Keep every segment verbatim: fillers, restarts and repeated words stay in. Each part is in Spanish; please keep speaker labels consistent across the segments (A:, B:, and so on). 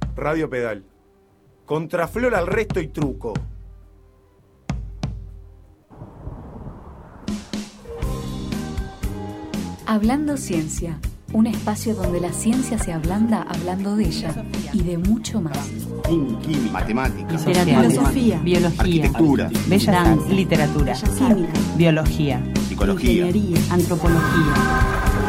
A: Radio Pedal. Contraflor al resto y truco.
B: Hablando Ciencia, un espacio donde la ciencia se ablanda hablando de ella y de mucho más.
C: Química, matemáticas,
B: Filosofía,
D: biología,
C: arquitectura,
D: bellas artes, literatura,
B: química,
D: biología,
C: psicología,
B: ingeniería,
D: antropología.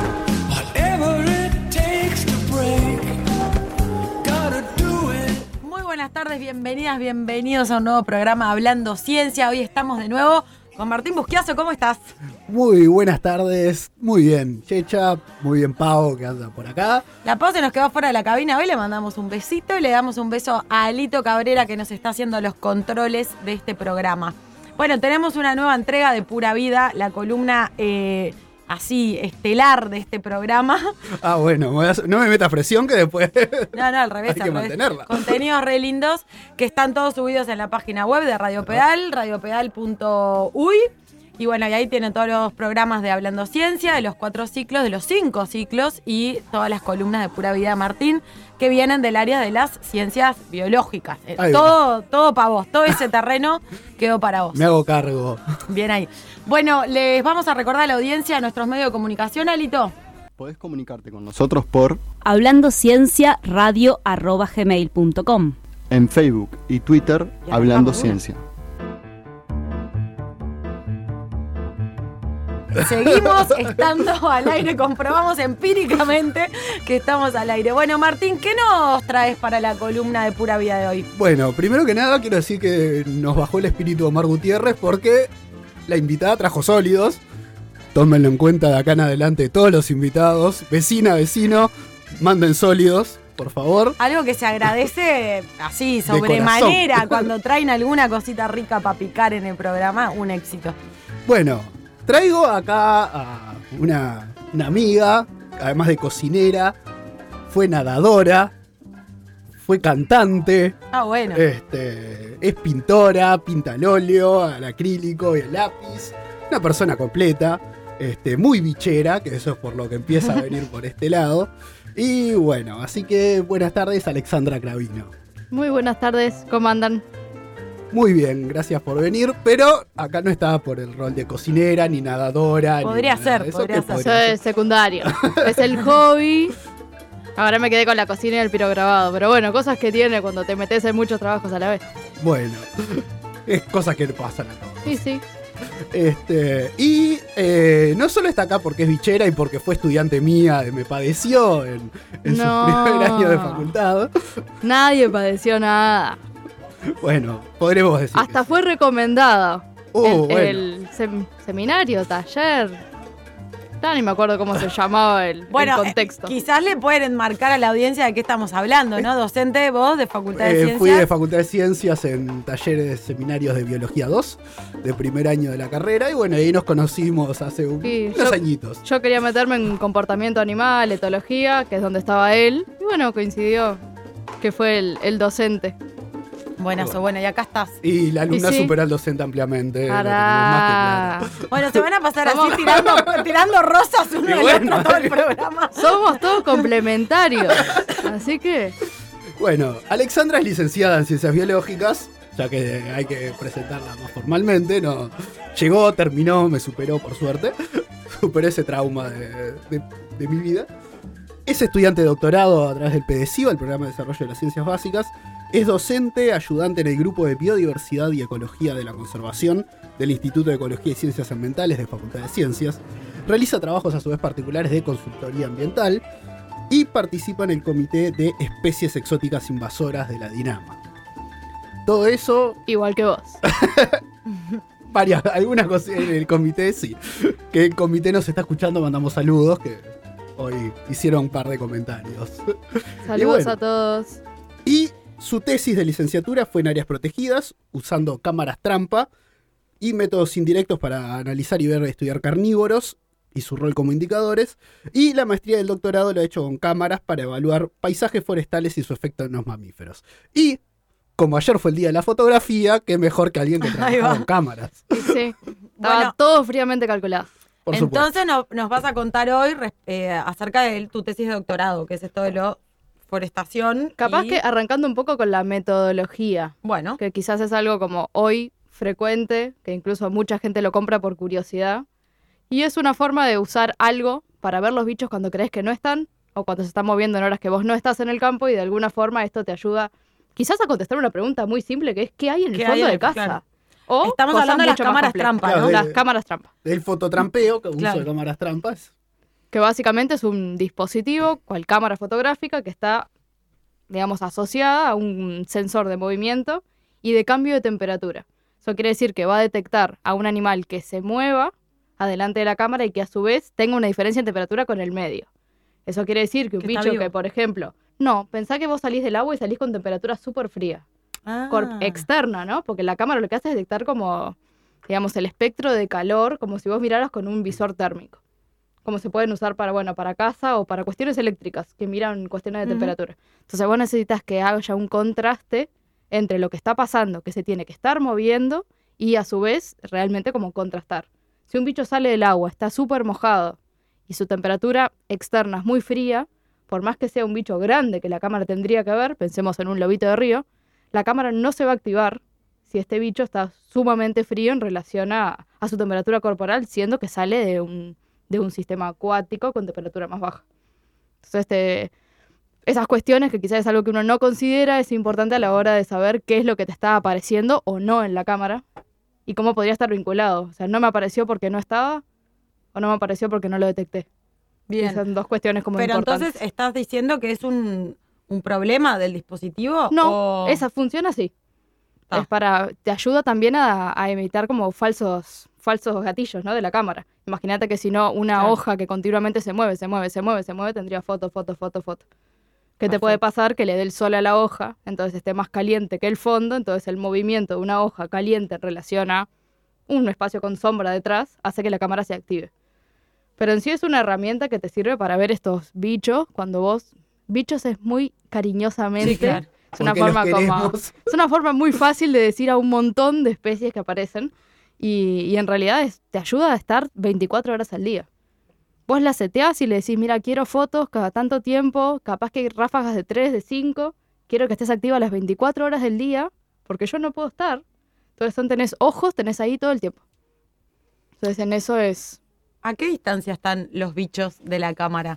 E: Muy buenas tardes, bienvenidas, bienvenidos a un nuevo programa Hablando Ciencia. Hoy estamos de nuevo con Martín Busquiazo. ¿Cómo estás?
F: Muy buenas tardes, muy bien Checha, muy bien Pau que anda por acá.
E: La Pau se nos quedó fuera de la cabina, hoy le mandamos un besito y le damos un beso a Alito Cabrera que nos está haciendo los controles de este programa. Bueno, tenemos una nueva entrega de Pura Vida, la columna eh, así estelar de este programa.
F: Ah, bueno, no me metas presión que después
E: No, no, al revés.
F: hay que
E: al revés.
F: mantenerla.
E: Contenidos re lindos que están todos subidos en la página web de Radio Pedal, radio pedal punto uy. Y bueno, y ahí tienen todos los programas de Hablando Ciencia, de los cuatro ciclos, de los cinco ciclos y todas las columnas de Pura Vida de Martín que vienen del área de las ciencias biológicas. Eh,
F: Ahí
E: todo todo para vos, todo ese terreno quedó para vos.
F: Me hago cargo.
E: Bien ahí. Bueno, les vamos a recordar a la audiencia a nuestros medios de comunicación, Alito.
C: Podés comunicarte con nosotros por
G: Hablando Ciencia radio arroba gmail punto com.
C: en Facebook y Twitter,
E: Ya
C: Hablando
E: estamos,
C: Ciencia.
E: Seguimos estando al aire, comprobamos empíricamente que estamos al aire. Bueno, Martín, ¿qué nos traes para la columna de Pura Vida de hoy?
F: Bueno, primero que nada quiero decir que nos bajó el espíritu Omar Gutiérrez porque la invitada trajo sólidos. Tómenlo en cuenta de acá en adelante todos los invitados. Vecina, vecino, manden sólidos, por favor.
E: Algo que se agradece así,
F: De
E: sobremanera,
F: corazón.
E: cuando traen alguna cosita rica para picar en el programa, un éxito.
F: Bueno, traigo acá a una, una amiga, además de cocinera, fue nadadora, fue cantante,
E: Ah, bueno.
F: este, es pintora, pinta al óleo, al acrílico y al lápiz, una persona completa, este, muy bichera, que eso es por lo que empieza a venir por este lado. Y bueno, así que buenas tardes, Alexandra Cravino.
H: Muy buenas tardes, ¿cómo andan?
F: Muy bien, gracias por venir, pero acá no está por el rol de cocinera, ni nadadora.
E: Podría
F: ni nada
E: ser,
F: de eso,
E: podría
F: que
E: ser.
H: Eso es secundario, es el hobby. Ahora me quedé con la cocina y el pirograbado, pero bueno, cosas que tiene cuando te metes en muchos trabajos a la vez.
F: Bueno, es cosas que le pasan a todos.
H: Sí, sí.
F: Este, y eh, no solo está acá porque es bichera y porque fue estudiante mía, de Me Padeció en, en
H: No.
F: su primer año de facultad.
H: Nadie padeció nada.
F: Bueno, podremos decir.
H: Hasta fue recomendada.
F: Oh,
H: el,
F: bueno.
H: el sem- seminario, taller. Ya ni me acuerdo cómo se llamaba el,
E: Bueno,
H: el contexto.
E: eh, quizás le pueden enmarcar a la audiencia de qué estamos hablando, ¿no? Docente, vos, de Facultad de
F: Eh,
E: Ciencias.
F: fui de Facultad de Ciencias en talleres, seminarios de Biología dos, de primer año de la carrera, y bueno, ahí nos conocimos hace un-
H: Sí,
F: unos
H: yo-
F: añitos.
H: Yo quería meterme en comportamiento animal, etología, que es donde estaba él. Y bueno, coincidió que fue el, el docente.
E: Buenazo, bueno, y acá estás.
F: Y la alumna
H: Y sí.
F: superó al docente ampliamente. lo
H: Pará.
F: tenemos más que claro.
E: Bueno, se van a pasar así
H: Vamos.
E: tirando, tirando rosas uno
F: Y
E: al
F: bueno.
E: otro todo el programa.
H: Somos todos complementarios. Así que,
F: Bueno, Alexandra es licenciada en Ciencias Biológicas, ya que hay que presentarla más formalmente. No, llegó, terminó, me superó por suerte. Superé ese trauma de, de- de mi vida. Es estudiante de doctorado a través del PDCIBA, el Programa de Desarrollo de las Ciencias Básicas. Es docente, ayudante en el Grupo de Biodiversidad y Ecología de la Conservación del Instituto de Ecología y Ciencias Ambientales de Facultad de Ciencias. Realiza trabajos a su vez particulares de consultoría ambiental y participa en el Comité de Especies Exóticas Invasoras de la DINAMA. Todo eso,
H: igual que vos.
F: varias, algunas cosas en el comité, sí. Que el comité nos está escuchando, mandamos saludos, que hoy hicieron un par de comentarios.
H: Saludos
F: bueno.
H: a todos.
F: Y su tesis de licenciatura fue en áreas protegidas, usando cámaras trampa y métodos indirectos para analizar y ver estudiar carnívoros y su rol como indicadores. Y la maestría del doctorado lo ha hecho con cámaras para evaluar paisajes forestales y su efecto en los mamíferos. Y como ayer fue el día de la fotografía, qué mejor que alguien que
E: Ahí
F: trabaja
E: va.
F: con cámaras.
H: Y sí, estaba
E: Bueno.
H: todo fríamente calculado.
F: Por supuesto.
E: Entonces no- nos vas a contar hoy res- eh, acerca de tu tesis de doctorado, que es esto de lo forestación.
H: Capaz
E: y-
H: que arrancando un poco con la metodología,
E: Bueno,
H: que quizás es algo como hoy frecuente, que incluso mucha gente lo compra por curiosidad, y es una forma de usar algo para ver los bichos cuando crees que no están, o cuando se están moviendo en horas que vos no estás en el campo, y de alguna forma esto te ayuda quizás a contestar una pregunta muy simple, que es ¿qué hay en el
E: ¿Qué
H: fondo
E: hay en
H: de
E: el-
H: casa?
E: claro.
H: O
E: estamos
H: cosas
E: hablando de las
H: mucho más
E: cámaras
H: complejas.
E: trampa,
F: Claro,
E: ¿no?
F: de-
H: Las cámaras trampa.
F: El fototrampeo, que uso
E: Claro.
F: de cámaras trampas.
H: Que básicamente es un dispositivo, cual cámara fotográfica, que está, digamos, asociada a un sensor de movimiento y de cambio de temperatura. Eso quiere decir que va a detectar a un animal que se mueva adelante de la cámara y que a su vez tenga una diferencia en temperatura con el medio. Eso quiere decir que un
E: Que está
H: bicho
E: vivo.
H: que, por ejemplo, no, pensá que vos salís del agua y salís con temperatura súper fría,
E: Ah.
H: cor- externa, ¿no? Porque la cámara lo que hace es detectar como, digamos, el espectro de calor, como si vos miraras con un visor térmico. Como se pueden usar para, bueno, para casa o para cuestiones eléctricas, que miran cuestiones de
E: Ujú.
H: temperatura. Entonces vos necesitas que haya un contraste entre lo que está pasando, que se tiene que estar moviendo, y a su vez realmente como contrastar. Si un bicho sale del agua, está súper mojado, y su temperatura externa es muy fría, por más que sea un bicho grande que la cámara tendría que ver, pensemos en un lobito de río, la cámara no se va a activar si este bicho está sumamente frío en relación a, a su temperatura corporal, siendo que sale de un, de un sistema acuático con temperatura más baja. Entonces, este, esas cuestiones, que quizás es algo que uno no considera, es importante a la hora de saber qué es lo que te está apareciendo o no en la cámara y cómo podría estar vinculado. O sea, no me apareció porque no estaba o no me apareció porque no lo detecté.
E: Bien.
H: Son dos cuestiones como
E: Pero
H: importantes.
E: entonces, ¿estás diciendo que es un, un problema del dispositivo?
H: No,
E: o-
H: esa funciona así.
E: Ah.
H: Es para, te ayuda también a, a evitar como falsos, falsos gatillos, ¿no? De la cámara. Imagínate que si no, una
E: Claro.
H: hoja que continuamente se mueve, se mueve, se mueve, se mueve, tendría foto, foto, foto, foto. ¿Qué te
E: Perfecto.
H: puede pasar? Que le dé el sol a la hoja, entonces esté más caliente que el fondo, entonces el movimiento de una hoja caliente en relación a un espacio con sombra detrás hace que la cámara se active. Pero en sí es una herramienta que te sirve para ver estos bichos cuando vos... Bichos es muy cariñosamente...
E: Sí, claro.
H: Es una
F: Porque los
H: forma como...
F: queremos.
H: Es una forma muy fácil de decir a un montón de especies que aparecen y, y en realidad es- te ayuda a estar veinticuatro horas al día. Vos la seteás y le decís, mira, quiero fotos cada tanto tiempo, capaz que hay ráfagas de tres, de cinco, quiero que estés activa las veinticuatro horas del día, porque yo no puedo estar. Entonces son, tenés ojos, tenés ahí todo el tiempo. Entonces en eso es...
E: ¿A qué distancia están los bichos de la cámara?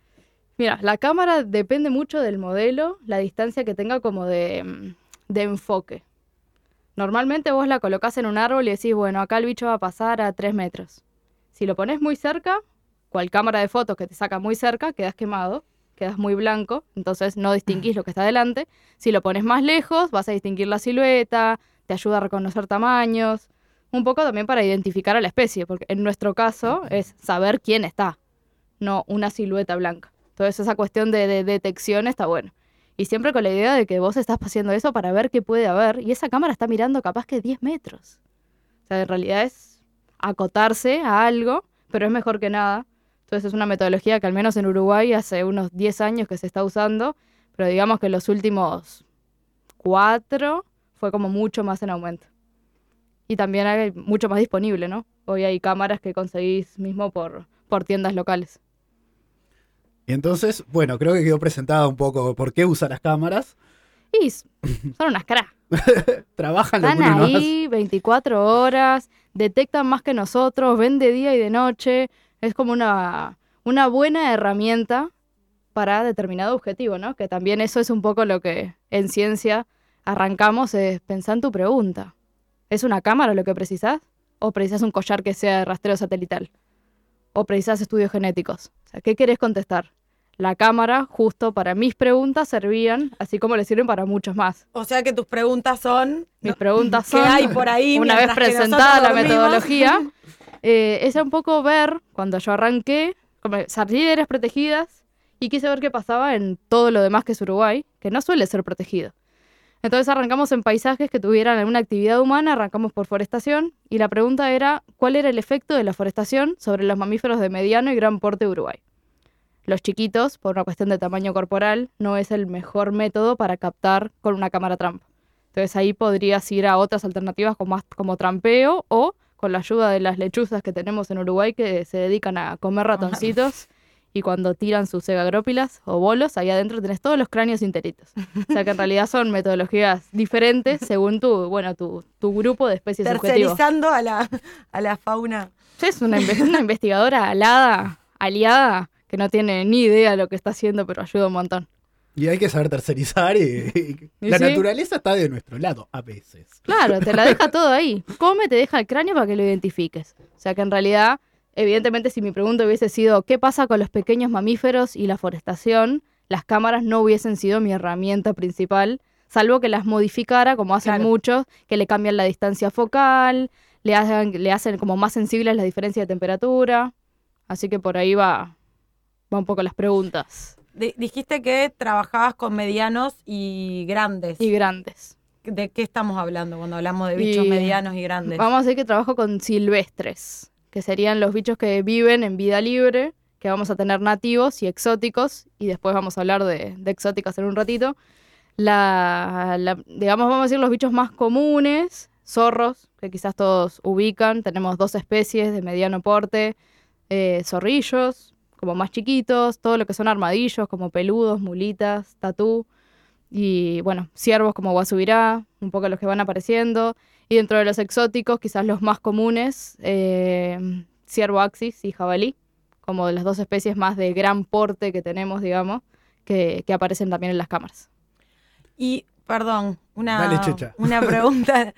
H: Mira, la cámara depende mucho del modelo, la distancia que tenga como de, mm, de enfoque. Normalmente vos la colocás en un árbol y decís, bueno, acá el bicho va a pasar a tres metros. Si lo pones muy cerca, cual cámara de fotos que te saca muy cerca, quedas quemado, quedas muy blanco, entonces no distinguís lo que está delante. Si lo pones más lejos, vas a distinguir la silueta, te ayuda a reconocer tamaños, un poco también para identificar a la especie, porque en nuestro caso es saber quién está, no una silueta blanca. Entonces esa cuestión de, de detección está bueno. Y siempre con la idea de que vos estás haciendo eso para ver qué puede haber. Y esa cámara está mirando capaz que diez metros. O sea, en realidad es acotarse a algo, pero es mejor que nada. Entonces es una metodología que al menos en Uruguay hace unos diez años que se está usando. Pero digamos que los últimos cuatro fue como mucho más en aumento. Y también hay mucho más disponible, ¿no? Hoy hay cámaras que conseguís mismo por, por tiendas locales.
F: Y entonces, bueno, creo que quedó presentada un poco por qué usa las cámaras.
H: Y s- son unas cracks.
F: Trabajan lo que
H: Están
F: uno no hace.
H: ahí veinticuatro horas, detectan más que nosotros, ven de día y de noche. Es como una, una buena herramienta para determinado objetivo, ¿no? Que también eso es un poco lo que en ciencia arrancamos, es pensar en tu pregunta. ¿Es una cámara lo que precisás? ¿O precisás un collar que sea de rastreo satelital? ¿O precisás estudios genéticos? O sea, ¿qué querés contestar? La cámara, justo para mis preguntas, servían, así como le sirven para muchos más.
E: O sea que tus preguntas son...
H: Mis preguntas
E: ¿Qué
H: son,
E: hay por ahí
H: una vez
E: mientras que
H: presentada la
E: nosotros dormimos?
H: metodología, eh, es un poco ver, cuando yo arranqué, como salí de áreas protegidas y quise ver qué pasaba en todo lo demás que es Uruguay, que no suele ser protegido. Entonces arrancamos en paisajes que tuvieran alguna actividad humana, arrancamos por forestación, y la pregunta era, ¿cuál era el efecto de la forestación sobre los mamíferos de mediano y gran porte de Uruguay? Los chiquitos, por una cuestión de tamaño corporal, no es el mejor método para captar con una cámara trampa. Entonces ahí podrías ir a otras alternativas como, como trampeo o con la ayuda de las lechuzas que tenemos en Uruguay que se dedican a comer ratoncitos y cuando tiran sus segagrópilas o bolos, ahí adentro tenés todos los cráneos interitos. O sea que en realidad son metodologías diferentes según tu, bueno, tu, tu grupo de especies objetivo.
E: Tercerizando a la, a la fauna.
H: Es una, inve- una investigadora alada, aliada, que no tiene ni idea de lo que está haciendo, pero ayuda un montón.
F: Y hay que saber tercerizar y, y
H: ¿Y
F: la
H: sí?
F: naturaleza está de nuestro lado a veces.
H: Claro, te la deja todo ahí. Come, te deja el cráneo para que lo identifiques. O sea que en realidad, evidentemente, si mi pregunta hubiese sido ¿qué pasa con los pequeños mamíferos y la forestación? Las cámaras no hubiesen sido mi herramienta principal, salvo que las modificara, como hacen
E: Claro.
H: muchos, que le cambian la distancia focal, le hacen, le hacen como más sensibles la diferencia de temperatura. Así que por ahí va, va un poco las preguntas.
E: Di- dijiste que trabajabas con medianos y grandes.
H: Y grandes.
E: ¿De qué estamos hablando cuando hablamos de bichos
H: Y
E: medianos y grandes?
H: Vamos a decir que trabajo con silvestres, que serían los bichos que viven en vida libre, que vamos a tener nativos y exóticos, y después vamos a hablar de, de exóticos en un ratito. La, la- digamos, vamos a decir los bichos más comunes, zorros, que quizás todos ubican. Tenemos dos especies de mediano porte, eh, zorrillos, como más chiquitos, todo lo que son armadillos, como peludos, mulitas, tatú, y bueno, ciervos como guasubirá, un poco los que van apareciendo. Y dentro de los exóticos, quizás los más comunes, eh, ciervo axis y jabalí, como de las dos especies más de gran porte que tenemos, digamos, que, que aparecen también en las cámaras.
E: Y, perdón, una,
F: Dale, Checha.
E: una pregunta.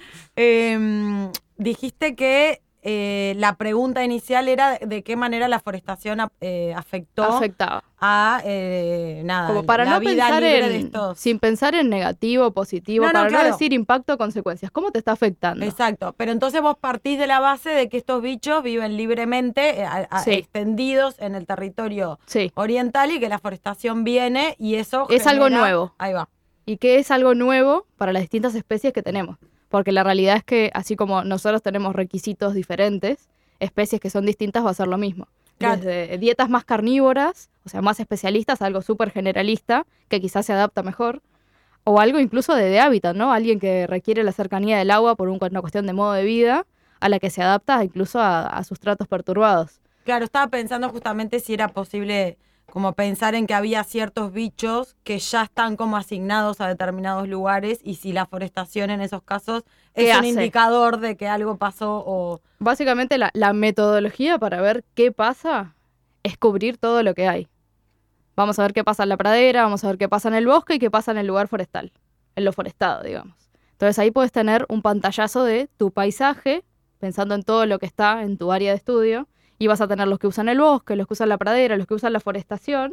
E: Eh, dijiste que eh, la pregunta inicial era de qué manera la forestación ap- eh, afectó
H: Afectaba.
E: a eh, nada,
H: Como para
E: la
H: no
E: vida
H: pensar
E: libre
H: en,
E: de estos.
H: sin pensar en negativo, positivo,
E: No, no,
H: para
E: claro.
H: no decir impacto o consecuencias. ¿Cómo te está afectando?
E: Exacto, pero entonces vos partís de la base de que estos bichos viven libremente, eh, a- a-
H: Sí.
E: extendidos en el territorio
H: Sí.
E: oriental y que la forestación viene y eso
H: Es algo
E: genera-
H: nuevo.
E: Ahí va.
H: Y que es algo nuevo para las distintas especies que tenemos. Porque la realidad es que, así como nosotros tenemos requisitos diferentes, especies que son distintas va a ser lo mismo.
E: Claro.
H: Desde dietas más carnívoras, o sea, más especialistas, algo súper generalista, que quizás se adapta mejor, o algo incluso de, de hábitat, ¿no? Alguien que requiere la cercanía del agua por un- una cuestión de modo de vida, a la que se adapta incluso a, a sustratos perturbados.
E: Claro, estaba pensando justamente si era posible como pensar en que había ciertos bichos que ya están como asignados a determinados lugares y si la forestación en esos casos
H: ¿Qué
E: es un
H: hace?
E: indicador de que algo pasó o...
H: Básicamente la, la metodología para ver qué pasa es cubrir todo lo que hay. Vamos a ver qué pasa en la pradera, vamos a ver qué pasa en el bosque y qué pasa en el lugar forestal, en lo forestado, digamos. Entonces ahí puedes tener un pantallazo de tu paisaje, pensando en todo lo que está en tu área de estudio, y vas a tener los que usan el bosque, los que usan la pradera, los que usan la forestación,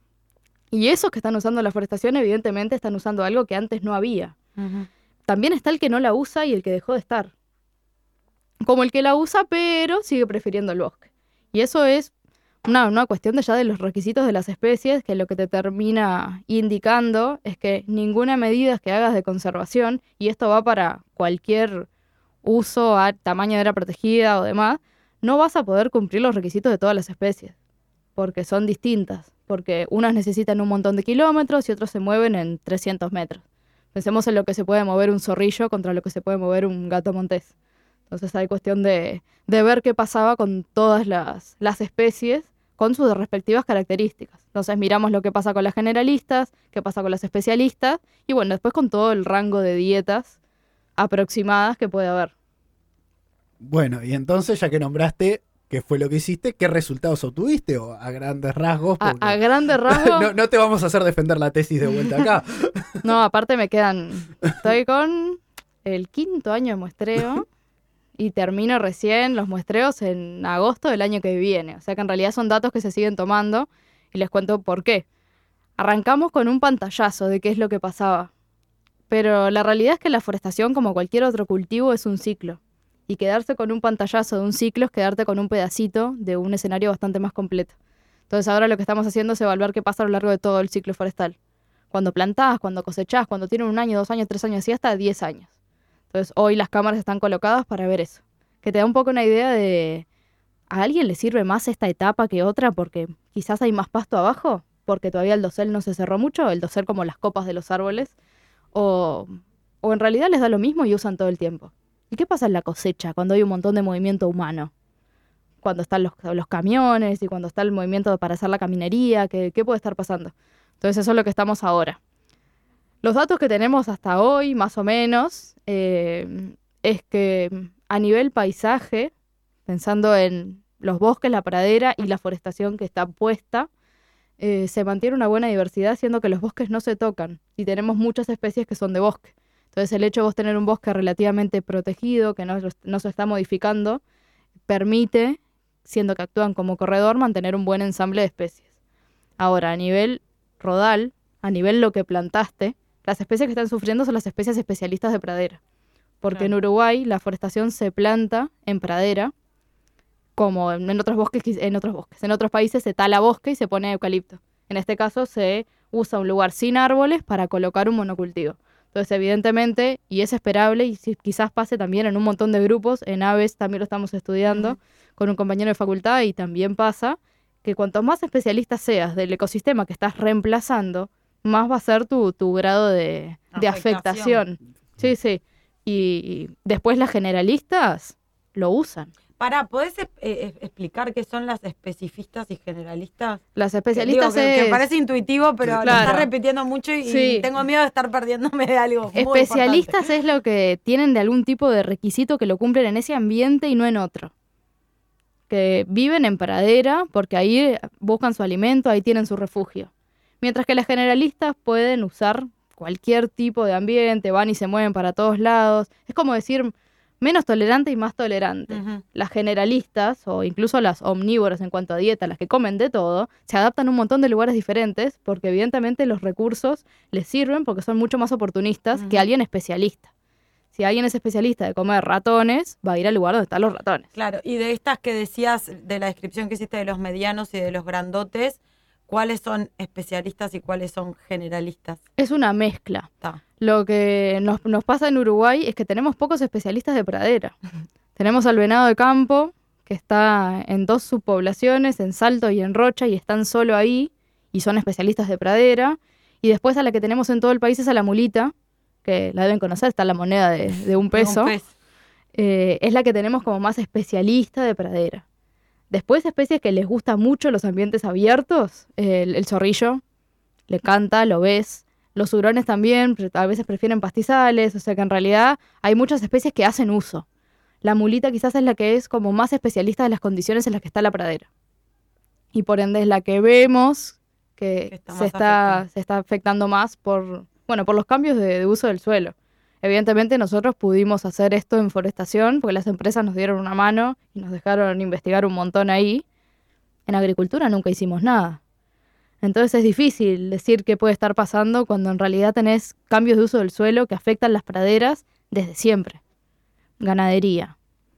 H: y esos que están usando la forestación evidentemente están usando algo que antes no había. También está el que no la usa y el que dejó de estar. Como el que la usa, pero sigue prefiriendo el bosque. Y eso es una, una cuestión de ya de los requisitos de las especies, que lo que te termina indicando es que ninguna medida que hagas de conservación, y esto va para cualquier uso a tamaño de área protegida o demás, no vas a poder cumplir los requisitos de todas las especies, porque son distintas, porque unas necesitan un montón de kilómetros y otros se mueven en trescientos metros. Pensemos en lo que se puede mover un zorrillo contra lo que se puede mover un gato montés. Entonces hay cuestión de, de ver qué pasaba con todas las, las especies con sus respectivas características. Entonces miramos lo que pasa con las generalistas, qué pasa con las especialistas y bueno, después con todo el rango de dietas aproximadas que puede haber.
F: Bueno, y entonces, ya que nombraste qué fue lo que hiciste, ¿qué resultados obtuviste? O a grandes rasgos.
H: A,
F: porque
H: a grandes rasgos,
F: no, no te vamos a hacer defender la tesis de vuelta acá.
H: no, aparte me quedan, estoy con el quinto año de muestreo y termino recién los muestreos en agosto del año que viene. O sea que en realidad son datos que se siguen tomando y les cuento por qué. Arrancamos con un pantallazo de qué es lo que pasaba. Pero la realidad es que la forestación, como cualquier otro cultivo, es un ciclo. Y quedarse con un pantallazo de un ciclo es quedarte con un pedacito de un escenario bastante más completo. Entonces ahora lo que estamos haciendo es evaluar qué pasa a lo largo de todo el ciclo forestal. Cuando plantás, cuando cosechás, cuando tienen un año, dos años, tres años y hasta diez años. Entonces hoy las cámaras están colocadas para ver eso. Que te da un poco una idea de... ¿A alguien le sirve más esta etapa que otra porque quizás hay más pasto abajo? Porque todavía el dosel no se cerró mucho, el dosel como las copas de los árboles. O, o en realidad les da lo mismo y usan todo el tiempo. ¿Y qué pasa en la cosecha cuando hay un montón de movimiento humano? cuando están los, los camiones y cuando está el movimiento para hacer la caminería, qué, qué puede estar pasando. Entonces eso es lo que estamos ahora. Los datos que tenemos hasta hoy, más o menos, eh, es que a nivel paisaje, pensando en los bosques, la pradera y la forestación que está puesta, eh, se mantiene una buena diversidad, siendo que los bosques no se tocan y tenemos muchas especies que son de bosque. Entonces el hecho de vos tener un bosque relativamente protegido, que no, no se está modificando, permite, siendo que actúan como corredor, mantener un buen ensamble de especies. Ahora, a nivel rodal, a nivel lo que plantaste, las especies que están sufriendo son las especies especialistas de pradera. Porque claro, en Uruguay la forestación se planta en pradera, como en otros bosques, en otros bosques. En otros países se tala bosque y se pone eucalipto. En este caso se usa un lugar sin árboles para colocar un monocultivo. Entonces, evidentemente, y es esperable, y si, quizás pase también en un montón de grupos, en aves también lo estamos estudiando, uh-huh, con un compañero de facultad, y también pasa que cuanto más especialista seas del ecosistema que estás reemplazando, más va a ser tu, tu grado de, de afectación. afectación. Sí, sí. Y, y después las generalistas lo usan.
E: Pará, ¿podés eh, explicar qué son las especifistas y generalistas?
H: Las especialistas
E: que, digo,
H: es...
E: que, que parece intuitivo, pero sí, claro, lo estás repitiendo mucho y, sí, y tengo miedo de estar perdiéndome de algo muy
H: especialistas
E: importante.
H: Es lo que tienen de algún tipo de requisito que lo cumplen en ese ambiente y no en otro. Que viven en pradera porque ahí buscan su alimento, ahí tienen su refugio. Mientras que las generalistas pueden usar cualquier tipo de ambiente, van y se mueven para todos lados. Es como decir... menos tolerante y más tolerante. Uh-huh. Las generalistas, o incluso las omnívoras en cuanto a dieta, las que comen de todo, se adaptan a un montón de lugares diferentes porque evidentemente los recursos les sirven porque son mucho más oportunistas uh-huh, que alguien especialista. Si alguien es especialista de comer ratones, va a ir al lugar donde están los ratones.
E: Claro, y de estas que decías, de la descripción que hiciste de los medianos y de los grandotes, ¿cuáles son especialistas y cuáles son generalistas?
H: Es una mezcla.
E: Ta.
H: Lo que nos, nos pasa en Uruguay es que tenemos pocos especialistas de pradera. Tenemos al venado de campo, que está en dos subpoblaciones, en Salto y en Rocha, y están solo ahí, y son especialistas de pradera. Y después a la que tenemos en todo el país es a la mulita, que la deben conocer, está la moneda de, de un peso.
E: Un pez.
H: eh, es la que tenemos como más especialista de pradera. Después especies que les gustan mucho los ambientes abiertos, el, el zorrillo, le canta, lo ves. Los hurones también, a veces prefieren pastizales, o sea que en realidad hay muchas especies que hacen uso. La mulita quizás es la que es como más especialista de las condiciones en las que está la pradera. Y por ende es la que vemos que, que está se, está, se está afectando más por, bueno, por los cambios de, de uso del suelo. Evidentemente nosotros pudimos hacer esto en forestación porque las empresas nos dieron una mano y nos dejaron investigar un montón ahí. En agricultura nunca hicimos nada. Entonces es difícil decir qué puede estar pasando cuando en realidad tenés cambios de uso del suelo que afectan las praderas desde siempre. Ganadería.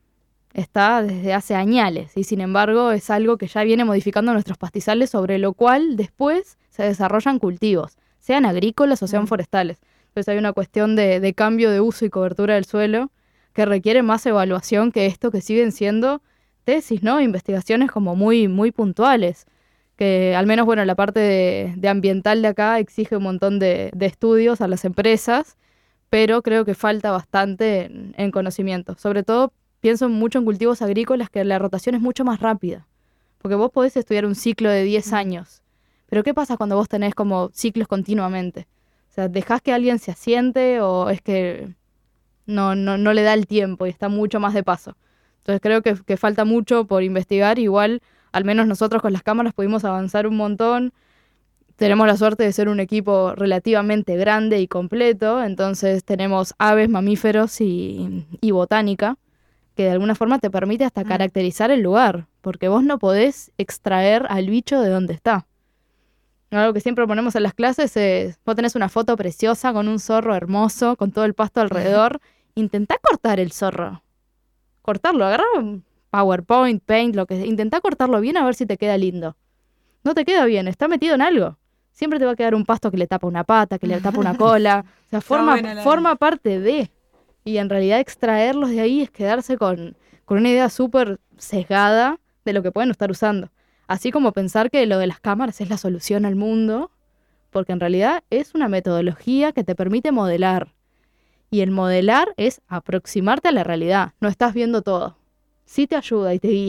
H: Está desde hace añales y sin embargo es algo que ya viene modificando nuestros pastizales, sobre lo cual después se desarrollan cultivos, sean agrícolas o sean forestales. Entonces hay una cuestión de, de cambio de uso y cobertura del suelo que requiere más evaluación que esto, que siguen siendo tesis, ¿no? Investigaciones como muy, muy puntuales. Que al menos, bueno, la parte de, de ambiental de acá exige un montón de, de estudios a las empresas, pero creo que falta bastante en, en conocimiento. Sobre todo, pienso mucho en cultivos agrícolas que la rotación es mucho más rápida, porque vos podés estudiar un ciclo de diez años, pero ¿qué pasa cuando vos tenés como ciclos continuamente? O sea, ¿dejás que alguien se asiente o es que no, no, no le da el tiempo y está mucho más de paso? Entonces creo que, que falta mucho por investigar. Igual, al menos nosotros con las cámaras pudimos avanzar un montón. Tenemos la suerte de ser un equipo relativamente grande y completo, entonces tenemos aves, mamíferos y, y botánica, que de alguna forma te permite hasta caracterizar el lugar, porque vos no podés extraer al bicho de donde está. Algo que siempre ponemos en las clases es, vos tenés una foto preciosa con un zorro hermoso, con todo el pasto alrededor, intentá cortar el zorro. Cortarlo, agarrá un PowerPoint, Paint, lo que sea, intentá cortarlo bien a ver si te queda lindo. No te queda bien, está metido en algo. Siempre te va a quedar un pasto que le tapa una pata, que le tapa una cola. O sea, forma, forma parte de. Y en realidad extraerlos de ahí es quedarse con, con una idea súper sesgada de lo que pueden estar usando. Así como pensar que lo de las cámaras es la solución al mundo, porque en realidad es una metodología que te permite modelar. Y el modelar es aproximarte a la realidad. No estás viendo todo. Sí te ayuda y te guía.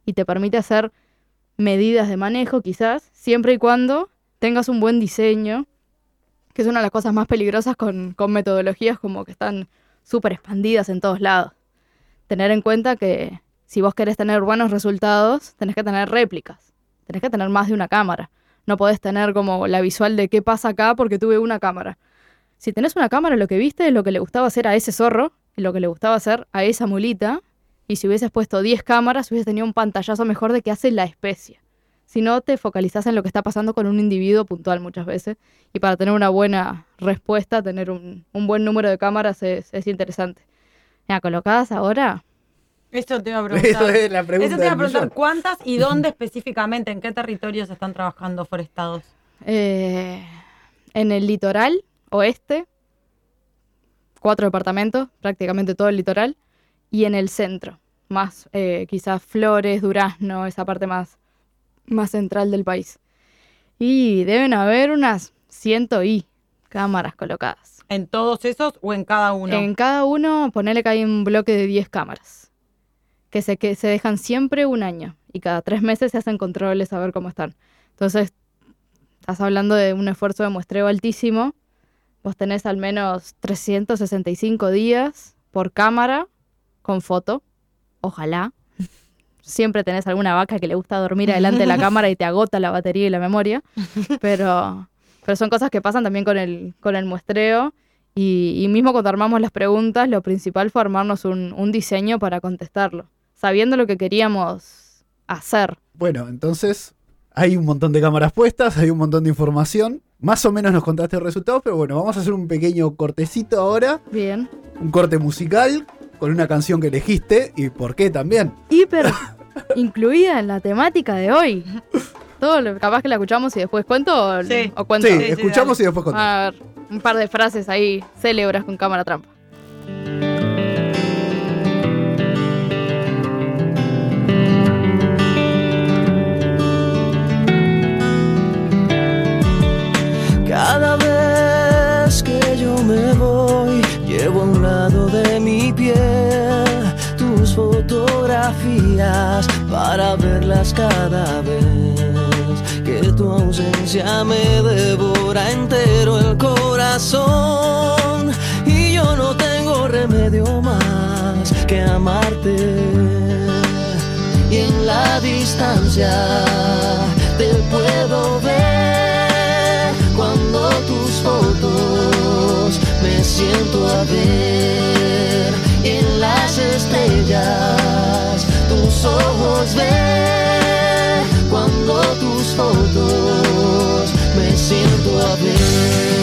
H: y te permite hacer medidas de manejo quizás, siempre y cuando tengas un buen diseño, que es una de las cosas más peligrosas con, con metodologías como que están súper expandidas en todos lados. Tener en cuenta que si vos querés tener buenos resultados, tenés que tener réplicas, tenés que tener más de una cámara. No podés tener como la visual de qué pasa acá porque tuve una cámara. Si tenés una cámara, lo que viste es lo que le gustaba hacer a ese zorro y lo que le gustaba hacer a esa mulita. Y si hubieses puesto diez cámaras, hubieses tenido un pantallazo mejor de qué hace la especie. Si no, te focalizás en lo que está pasando con un individuo puntual muchas veces. Y para tener una buena respuesta, tener un, un buen número de cámaras es, es interesante. Ya, colocadas ahora...
E: Eso te iba a preguntar.
F: Eso es la pregunta
E: Eso te iba a
F: del
E: preguntar,
F: millón.
E: ¿cuántas y dónde específicamente? ¿En qué territorios están trabajando forestados?
H: Eh, en el litoral oeste, cuatro departamentos, prácticamente todo el litoral, y en el centro, más eh, quizás Flores, Durazno, esa parte más, más central del país. Y deben haber unas ciento y cámaras colocadas.
E: ¿En todos esos o en cada uno?
H: En cada uno, ponele que hay un bloque de diez cámaras, que se, que se dejan siempre un año, y cada tres meses se hacen controles a ver cómo están. Entonces, estás hablando de un esfuerzo de muestreo altísimo. Vos tenés al menos trescientos sesenta y cinco días por cámara con foto. Ojalá. Siempre tenés alguna vaca que le gusta dormir adelante de la cámara y te agota la batería y la memoria. Pero, pero son cosas que pasan también con el, con el muestreo. Y, y mismo cuando armamos las preguntas, lo principal fue armarnos un, un diseño para contestarlo, sabiendo lo que queríamos hacer.
F: Bueno, entonces hay un montón de cámaras puestas, hay un montón de información. Más o menos nos contaste el resultado, pero bueno, vamos a hacer un pequeño cortecito ahora.
H: Bien.
F: Un corte musical con una canción que elegiste y por qué también.
H: Hiper incluida en la temática de hoy. Todo lo, capaz que la escuchamos y después cuento o,
E: Sí.
H: o cuento.
F: Sí,
E: sí,
F: escuchamos
E: dale.
F: y después contamos.
H: A ver, un par de frases ahí célebres con cámara trampa.
I: Cada vez que yo me voy, llevo a un lado de mi piel tus fotografías para verlas cada vez que tu ausencia me devora entero el corazón y yo no tengo remedio más que amarte. Y en la distancia te puedo ver cuando tus fotos me siento a ver y en las estrellas tus ojos ver cuando tus fotos me siento a ver.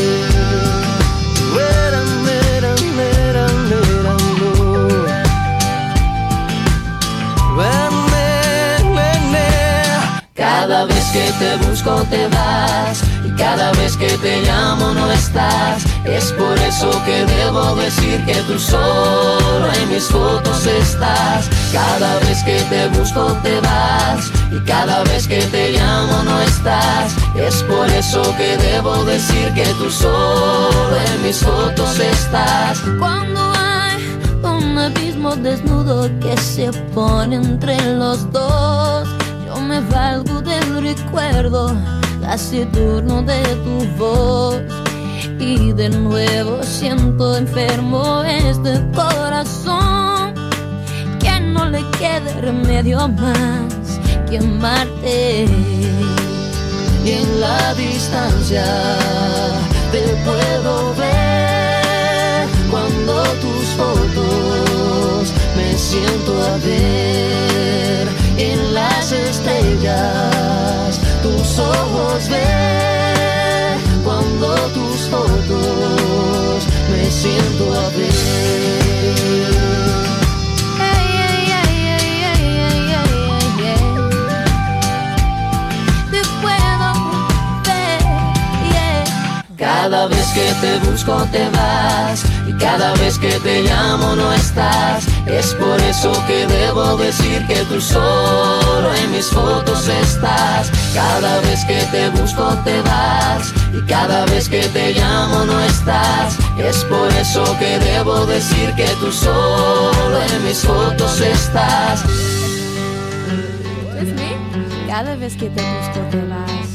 I: Vera, vera, vera, vera, no. Ven, ven, ven. Cada vez que te busco te vas y cada vez que te llamo no estás. Es por eso que debo decir que tú solo en mis fotos estás. Cada vez que te busco te vas y cada vez que te llamo no estás. Es por eso que debo decir que tú solo en mis fotos estás.
J: Cuando hay un abismo desnudo que se pone entre los dos, yo me valgo del recuerdo taciturno de tu voz. Y de nuevo siento enfermo este corazón, que no le quede remedio más que amarte.
I: Y en la distancia te puedo ver cuando tus fotos me siento a ver. En las estrellas tus ojos ver cuando tus fotos me siento a ver.
J: Hey, hey, hey, hey, hey, hey, hey, hey. Te puedo ver, yeah.
I: Cada vez que te busco te vas y cada vez que te llamo no estás. Es por eso que debo decir que tú solo en mis fotos estás. Cada vez que te busco te vas y cada vez que te llamo no estás. Es por eso que debo decir que tú solo en mis fotos estás.
J: Cada vez que te busco te vas.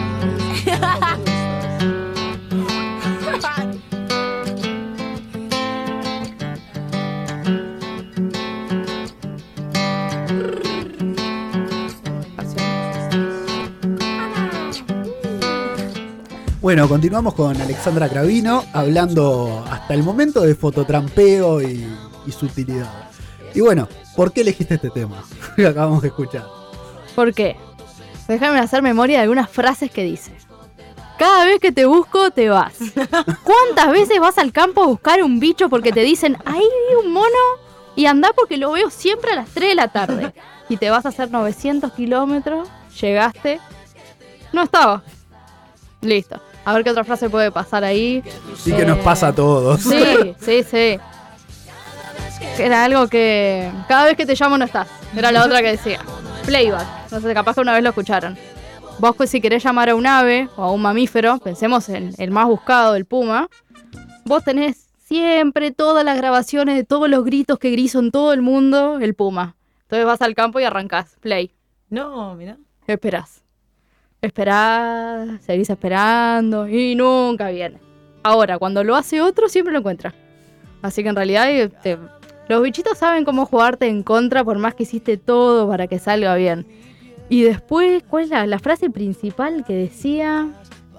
F: Bueno, continuamos con Alexandra Cravino hablando hasta el momento de fototrampeo y, y su utilidad. Y bueno, ¿por qué elegiste este tema que acabamos de escuchar?
H: ¿Por qué? Déjame hacer memoria de algunas frases que dice. Cada vez que te busco, te vas. ¿Cuántas veces vas al campo a buscar un bicho porque te dicen, ahí vi un mono y andá porque lo veo siempre a las tres de la tarde? Y te vas a hacer novecientos kilómetros, llegaste, no estaba. Listo. A ver qué otra frase puede pasar ahí.
F: Y que eh... nos pasa a todos.
H: Sí, sí, sí. Era algo que cada vez que te llamo no estás. Era la otra que decía. Playback. No sé, capaz que una vez lo escucharon. Vos, pues, si querés llamar a un ave o a un mamífero, pensemos en el más buscado, el puma, vos tenés siempre todas las grabaciones de todos los gritos que gritó en todo el mundo, el puma. Entonces vas al campo y arrancás. Play.
E: No, mirá.
H: Esperás. Esperás, seguís esperando y nunca viene. Ahora, cuando lo hace otro, siempre lo encuentra. Así que en realidad te, los bichitos saben cómo jugarte en contra por más que hiciste todo para que salga bien. Y después, ¿cuál es la, la frase principal que decía?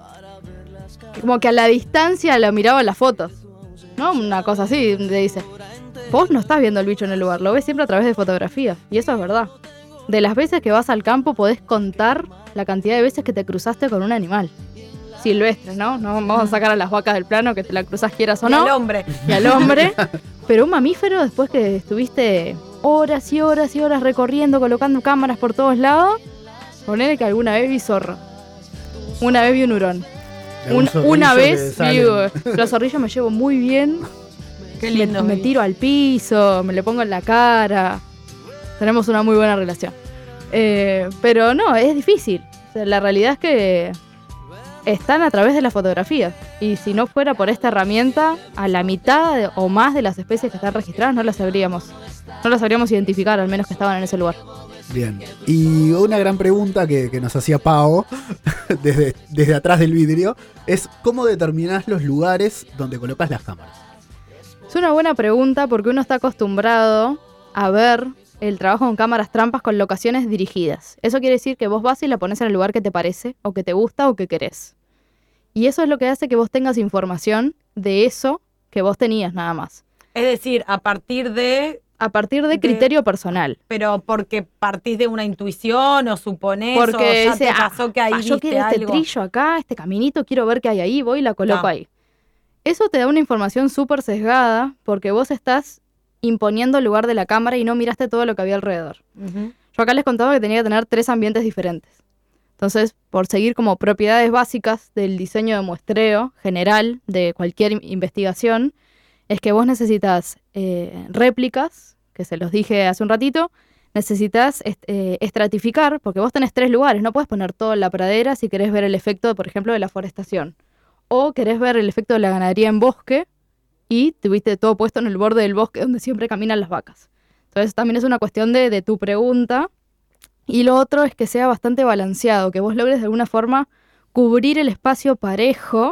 H: Como que a la distancia lo miraba en las fotos, ¿no? Una cosa así, le dice, vos no estás viendo el bicho en el lugar, lo ves siempre a través de fotografías. Y eso es verdad. De las veces que vas al campo podés contar la cantidad de veces que te cruzaste con un animal silvestre, ¿no? No vamos a sacar a las vacas del plano que te la cruzás quieras o no.
E: Y al hombre.
H: Y al hombre. Pero un mamífero, después que estuviste horas y horas y horas recorriendo, colocando cámaras por todos lados, ponele que alguna vez vi zorro. Una vez vi un hurón. Un, una vez vi... Los zorrillos me llevo muy bien.
E: Qué lindo.
H: Me, me tiro al piso, me le pongo en la cara. Tenemos una muy buena relación. Eh, pero no, es difícil. O sea, la realidad es que están a través de las fotografías. Y si no fuera por esta herramienta, a la mitad de, o más de las especies que están registradas no las sabríamos. No las sabríamos identificar, al menos que estaban en ese lugar.
F: Bien. Y una gran pregunta que, que nos hacía Pau desde, desde atrás del vidrio es ¿cómo determinás los lugares donde colocas las cámaras?
H: Es una buena pregunta porque uno está acostumbrado a ver el trabajo con cámaras trampas con locaciones dirigidas. Eso quiere decir que vos vas y la pones en el lugar que te parece, o que te gusta, o que querés. Y eso es lo que hace que vos tengas información de eso que vos tenías nada más.
E: Es decir, a partir de...
H: A partir de, de criterio personal.
E: Pero porque partís de una intuición o suponés
H: porque
E: o ya
H: ese,
E: te pasó que ahí
H: ah,
E: viste
H: yo quiero este
E: algo.
H: trillo acá, este caminito, quiero ver qué hay ahí, voy y la coloco no. ahí. Eso te da una información súper sesgada porque vos estás imponiendo el lugar de la cámara y no miraste todo lo que había alrededor. Uh-huh. Yo acá les contaba que tenía que tener tres ambientes diferentes. Entonces, por seguir como propiedades básicas del diseño de muestreo general de cualquier investigación, es que vos necesitas eh, réplicas, que se los dije hace un ratito, necesitas est- eh, estratificar, porque vos tenés tres lugares, no puedes poner todo en la pradera si querés ver el efecto, por ejemplo, de la forestación, o querés ver el efecto de la ganadería en bosque, y tuviste todo puesto en el borde del bosque donde siempre caminan las vacas. Entonces también es una cuestión de, de tu pregunta. Y lo otro es que sea bastante balanceado, que vos logres de alguna forma cubrir el espacio parejo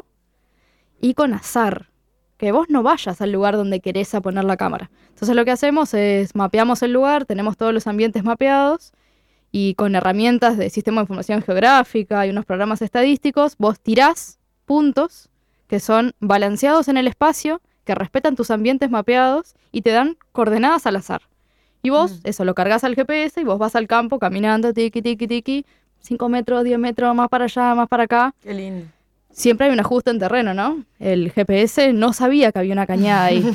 H: y con azar. Que vos no vayas al lugar donde querés a poner la cámara. Entonces lo que hacemos es mapeamos el lugar, tenemos todos los ambientes mapeados y con herramientas de sistema de información geográfica y unos programas estadísticos, vos tirás puntos que son balanceados en el espacio, que respetan tus ambientes mapeados y te dan coordenadas al azar. Y vos, mm. eso, lo cargas al G P S y vos vas al campo caminando, tiki, tiki, tiki, cinco metros, diez metros, más para allá, más para acá.
E: Qué lindo.
H: Siempre hay un ajuste en terreno, ¿no? El G P S no sabía que había una cañada ahí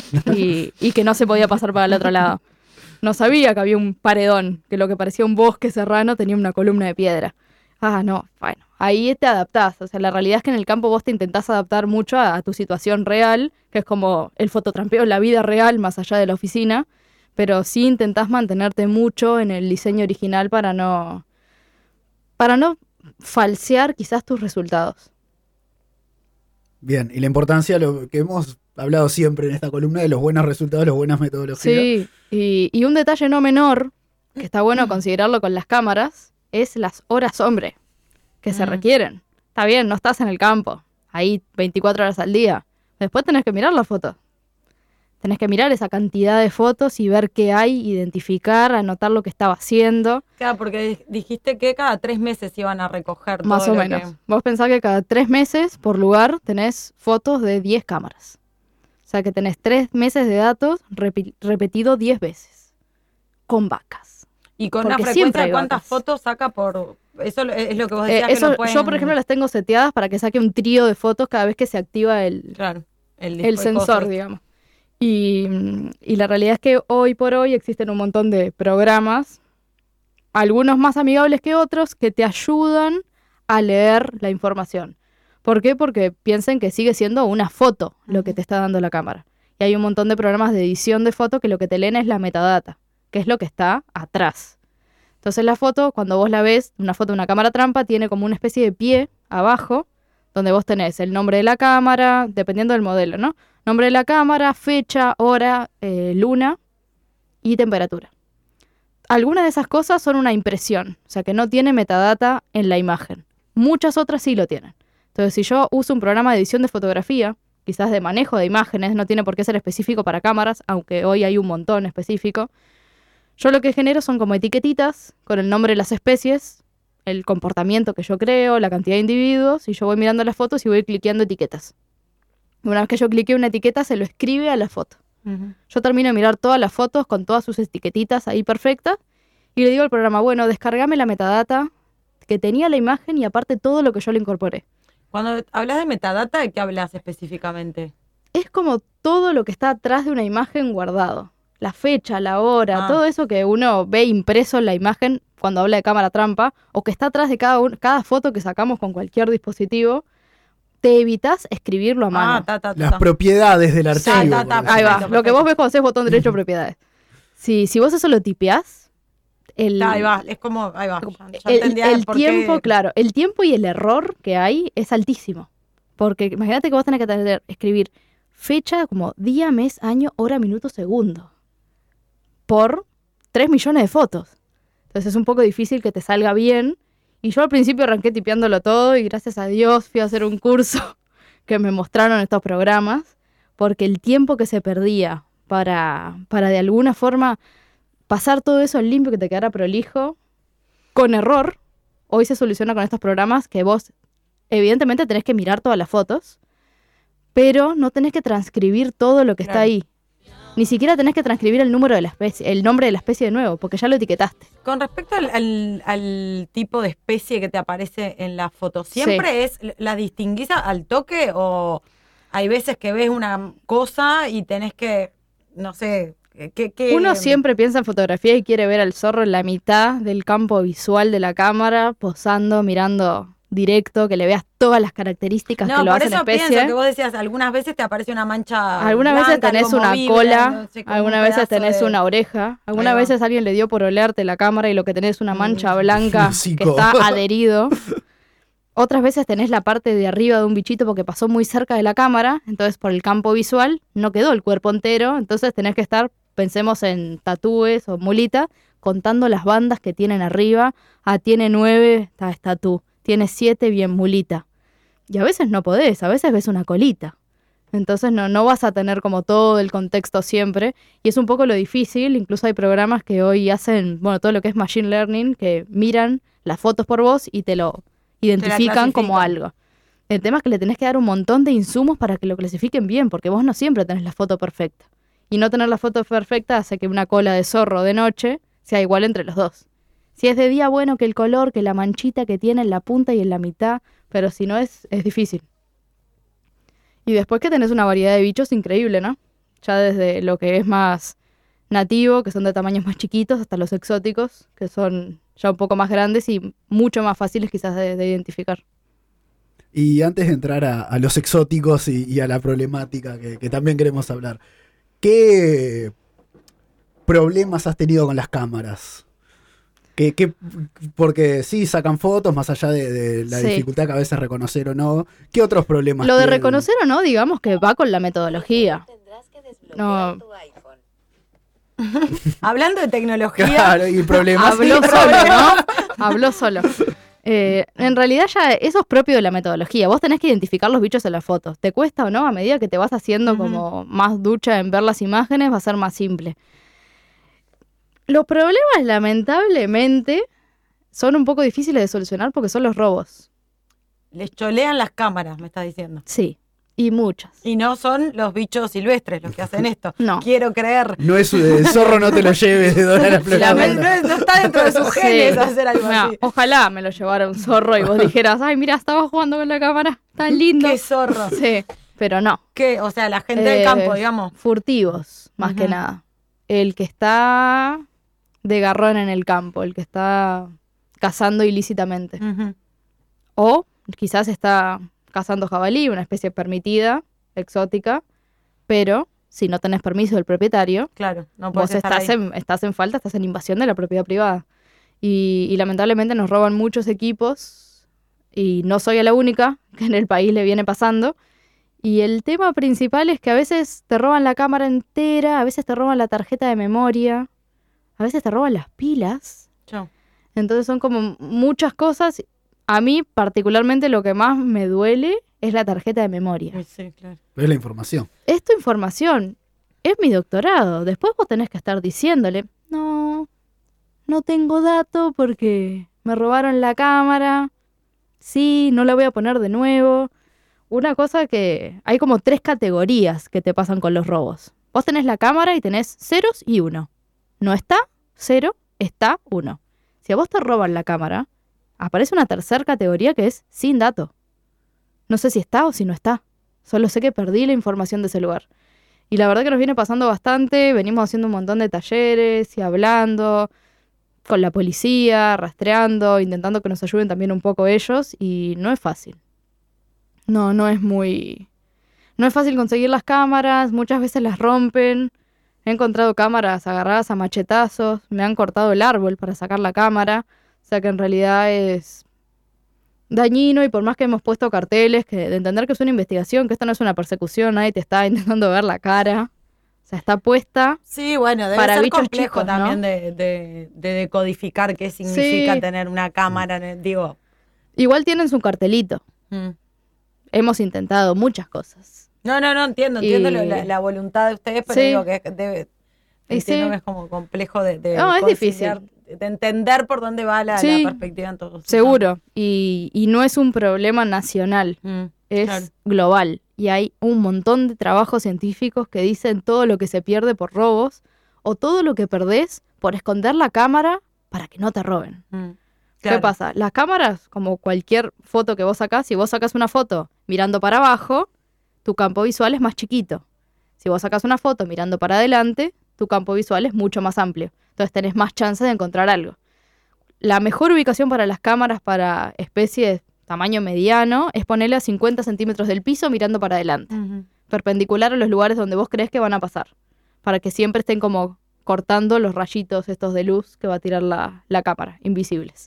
H: y, y que no se podía pasar para el otro lado. No sabía que había un paredón, que lo que parecía un bosque serrano tenía una columna de piedra. Ah, no, bueno, ahí te adaptás. O sea, la realidad es que en el campo vos te intentás adaptar mucho a, a tu situación real, que es como el fototrampeo en la vida real, más allá de la oficina, pero sí intentás mantenerte mucho en el diseño original para no, para no falsear quizás tus resultados.
F: Bien, y la importancia, lo que hemos hablado siempre en esta columna, de los buenos resultados, las buenas metodologías.
H: Sí, y, y un detalle no menor, que está bueno considerarlo con las cámaras, es las horas hombre que
E: Mm.
H: se requieren. Está bien, no estás en el campo, ahí veinticuatro horas al día. Después tenés que mirar las fotos. Tenés que mirar esa cantidad de fotos y ver qué hay, identificar, anotar lo que estaba haciendo.
E: Claro, porque dijiste que cada tres meses iban a recoger
H: Más
E: todo
H: o
E: lo
H: menos.
E: que-
H: Vos pensás que cada tres meses por lugar tenés fotos de diez cámaras. O sea que tenés tres meses de datos repi- repetido diez veces. Con vacas.
E: Y con
H: Porque
E: una
H: siempre
E: frecuencia,
H: hay
E: ¿cuántas
H: vacas.
E: fotos saca por...? Eso lo- es lo que vos
H: Eh,
E: decías que
H: eso,
E: no pueden...
H: Yo, por ejemplo, las tengo seteadas para que saque un trío de fotos cada vez que se activa el,
E: Claro, el,
H: el
E: disco-
H: sensor,
E: coso.
H: digamos. Y, y la realidad es que hoy por hoy existen un montón de programas, algunos más amigables que otros, que te ayudan a leer la información. ¿Por qué? Porque piensen que sigue siendo una foto lo que te está dando la cámara. Y hay un montón de programas de edición de foto que lo que te leen es la metadata, que es lo que está atrás. Entonces la foto, cuando vos la ves, una foto de una cámara trampa, tiene como una especie de pie abajo, donde vos tenés el nombre de la cámara, dependiendo del modelo, ¿no? Nombre de la cámara, fecha, hora, eh, luna y temperatura. Algunas de esas cosas son una impresión, o sea que no tiene metadata en la imagen. Muchas otras sí lo tienen. Entonces, si yo uso un programa de edición de fotografía, quizás de manejo de imágenes, no tiene por qué ser específico para cámaras, aunque hoy hay un montón específico, yo lo que genero son como etiquetitas con el nombre de las especies, el comportamiento que yo creo, la cantidad de individuos, y yo voy mirando las fotos y voy cliqueando etiquetas. Una vez que yo cliqueo una etiqueta, se lo escribe a la foto.
E: Ujú.
H: Yo termino de mirar todas las fotos con todas sus etiquetitas ahí perfectas y le digo al programa, bueno, descargame la metadata que tenía la imagen y aparte todo lo que yo le incorporé.
E: Cuando hablas de metadata, ¿de qué hablas específicamente?
H: Es como todo lo que está atrás de una imagen guardado. La fecha, la hora,
E: Ah.
H: todo eso que uno ve impreso en la imagen cuando habla de cámara trampa o que está atrás de cada, un- cada foto que sacamos con cualquier dispositivo, te evitas escribirlo a mano.
E: Ah, ta, ta, ta.
F: Las propiedades del archivo.
E: Ta, ta, ta,
F: por
H: Ahí va,
E: perfecto,
H: lo que
E: perfecto.
H: vos ves cuando haces botón derecho propiedades. Si, si vos eso lo tipeás, el,
E: Ta, ahí va, es como... Ahí va, ya, ya
H: el,
E: entendía
H: el
E: por qué-
H: tiempo, claro, el tiempo y el error que hay es altísimo. Porque imagínate que vos tenés que tener, escribir fecha como día, mes, año, hora, minuto, segundo. Por tres millones de fotos. Entonces es un poco difícil que te salga bien. Y yo al principio arranqué tipeándolo todo y gracias a Dios fui a hacer un curso que me mostraron estos programas. Porque el tiempo que se perdía para, para de alguna forma pasar todo eso en limpio, que te quedara prolijo, con error, hoy se soluciona con estos programas que vos evidentemente tenés que mirar todas las fotos, pero no tenés que transcribir todo lo que está
E: Claro.
H: ahí. Ni siquiera tenés que transcribir el número de la especie, el nombre de la especie de nuevo, porque ya lo etiquetaste.
E: Con respecto al, al- al tipo de especie que te aparece en la foto, ¿siempre es la distinguís al toque o hay veces que ves una cosa y tenés que, no sé, que... que
H: Uno siempre piensa en fotografía y quiere ver al zorro en la mitad del campo visual de la cámara, posando, mirando directo, que le veas todas las características
E: No,
H: que lo
E: por
H: hacen
E: eso
H: especie.
E: pienso que vos decías, algunas veces te aparece una mancha
H: Algunas veces
E: blanca,
H: tenés
E: algo
H: una
E: movible,
H: cola,
E: no sé, como
H: algunas
E: un
H: veces
E: pedazo
H: tenés
E: de-
H: una oreja, algunas
E: Ahí va.
H: veces alguien le dio por olearte la cámara y lo que tenés es una mancha blanca que
F: Hocico.
H: está adherido. Otras veces tenés la parte de arriba de un bichito porque pasó muy cerca de la cámara, entonces por el campo visual no quedó el cuerpo entero, entonces tenés que estar, pensemos en tatúes o mulita, contando las bandas que tienen arriba. Ah, tiene nueve, está, es tatú. Tiene siete, bien mulita. Y a veces no podés, a veces ves una colita. Entonces no, no vas a tener como todo el contexto siempre. Y es un poco lo difícil. Incluso hay programas que hoy hacen, bueno, todo lo que es Machine Learning, que miran las fotos por vos y te lo identifican como
E: clasifican.
H: algo. El tema es que le tenés que dar un montón de insumos para que lo clasifiquen bien, porque vos no siempre tenés la foto perfecta. Y no tener la foto perfecta hace que una cola de zorro de noche sea igual entre los dos. Si es de día, bueno, que el color, que la manchita que tiene en la punta y en la mitad, pero si no es, es difícil. Y después que tenés una variedad de bichos increíble, ¿no? Ya desde lo que es más nativo, que son de tamaños más chiquitos, hasta los exóticos, que son ya un poco más grandes y mucho más fáciles quizás de, de identificar.
F: Y antes de entrar a, a los exóticos y, y a la problemática que, que también queremos hablar, ¿qué problemas has tenido con las cámaras? ¿Qué, qué- porque sí, sacan fotos, más allá de, de la
H: Sí.
F: dificultad que a veces reconocer o no. ¿Qué otros problemas
H: Lo de
F: tienen?
H: reconocer o no, digamos que va con la metodología. No.
E: Hablando de tecnología.
F: Claro, y problemas.
H: Habló solo, ¿no? Habló solo. Eh, en realidad ya eso es propio de la metodología. Vos tenés que identificar los bichos en las fotos. ¿Te cuesta o no? A medida que te vas haciendo uh-huh. como más ducha en ver las imágenes, va a ser más simple. Los problemas, lamentablemente, son un poco difíciles de solucionar porque son los robos.
E: Les cholean las cámaras, me estás diciendo.
H: Sí, y muchas.
E: Y no son los bichos silvestres los que hacen esto.
H: No.
E: Quiero creer.
F: No es el zorro, no te lo lleves de Dora la Exploradora.
E: No, no, no está dentro de sus genes
H: sí.
E: hacer algo
H: Mira,
E: así.
H: Ojalá me lo llevara un zorro y vos dijeras, ay, mira, estaba jugando con la cámara, tan lindo.
E: Qué zorro.
H: Sí, pero no.
E: ¿Qué? O sea, la gente
H: Eh,
E: del campo, digamos.
H: Furtivos, más uh-huh. que nada. El que está de garrón en el campo, el que está cazando ilícitamente.
E: Uh-huh.
H: O quizás está cazando jabalí, una especie permitida, exótica, pero si no tenés permiso del propietario,
E: claro, no
H: vos estás en, estás en falta, estás en invasión de la propiedad privada. Y, y lamentablemente nos roban muchos equipos y no soy la única que en el país le viene pasando. Y el tema principal es que a veces te roban la cámara entera, a veces te roban la tarjeta de memoria, a veces te roban las pilas.
E: Chau.
H: Entonces son como muchas cosas. A mí particularmente lo que más me duele es la tarjeta de memoria.
E: Sí, claro.
F: Es la información.
H: Es tu información, es mi doctorado. Después vos tenés que estar diciéndole, no, no tengo dato porque me robaron la cámara, sí, no la voy a poner de nuevo. Una cosa que hay como tres categorías que te pasan con los robos. Vos tenés la cámara y tenés ceros y uno. No está, cero, está, uno. Si a vos te roban la cámara, aparece una tercera categoría que es sin dato. No sé si está o si no está. Solo sé que perdí la información de ese lugar. Y la verdad que nos viene pasando bastante. Venimos haciendo un montón de talleres y hablando con la policía, rastreando, intentando que nos ayuden también un poco ellos. Y no es fácil. No, no es muy... No es fácil conseguir las cámaras. Muchas veces las rompen. He encontrado cámaras agarradas a machetazos. Me han cortado el árbol para sacar la cámara. O sea que en realidad es dañino y por más que hemos puesto carteles, que de entender que es una investigación, que esto no es una persecución, nadie te está intentando ver la cara. O sea, está puesta.
E: Sí, bueno, debe
H: para
E: ser
H: bichos
E: complejo
H: chicos,
E: también
H: ¿no?
E: de, de, de decodificar qué significa
H: Sí.
E: tener una cámara, en el- digo.
H: Igual tienen su cartelito.
E: Mm.
H: Hemos intentado muchas cosas.
E: No, no, no, entiendo,
H: Y-
E: entiendo lo- la, la voluntad de ustedes, pero
H: Sí.
E: digo que es- debe,
H: Y
E: entiendo
H: sí.
E: que es como complejo de, de
H: No, es
E: conciliar,
H: difícil.
E: de entender por dónde va la,
H: Sí.
E: la perspectiva en todos.
H: Seguro. Y, y no es un problema nacional.
E: Mm,
H: Es
E: claro.
H: global. Y hay un montón de trabajos científicos que dicen todo lo que se pierde por robos o todo lo que perdés por esconder la cámara para que no te roben.
E: Mm,
H: ¿Qué
E: claro.
H: pasa? Las cámaras, como cualquier foto que vos sacás, si vos sacás una foto mirando para abajo, tu campo visual es más chiquito. Si vos sacás una foto mirando para adelante, tu campo visual es mucho más amplio. Entonces tenés más chances de encontrar algo. La mejor ubicación para las cámaras para especies tamaño mediano es ponerle a cincuenta centímetros del piso mirando para adelante,
E: Ujú.
H: perpendicular a los lugares donde vos crees que van a pasar, para que siempre estén como cortando los rayitos estos de luz que va a tirar la, la cámara, invisibles.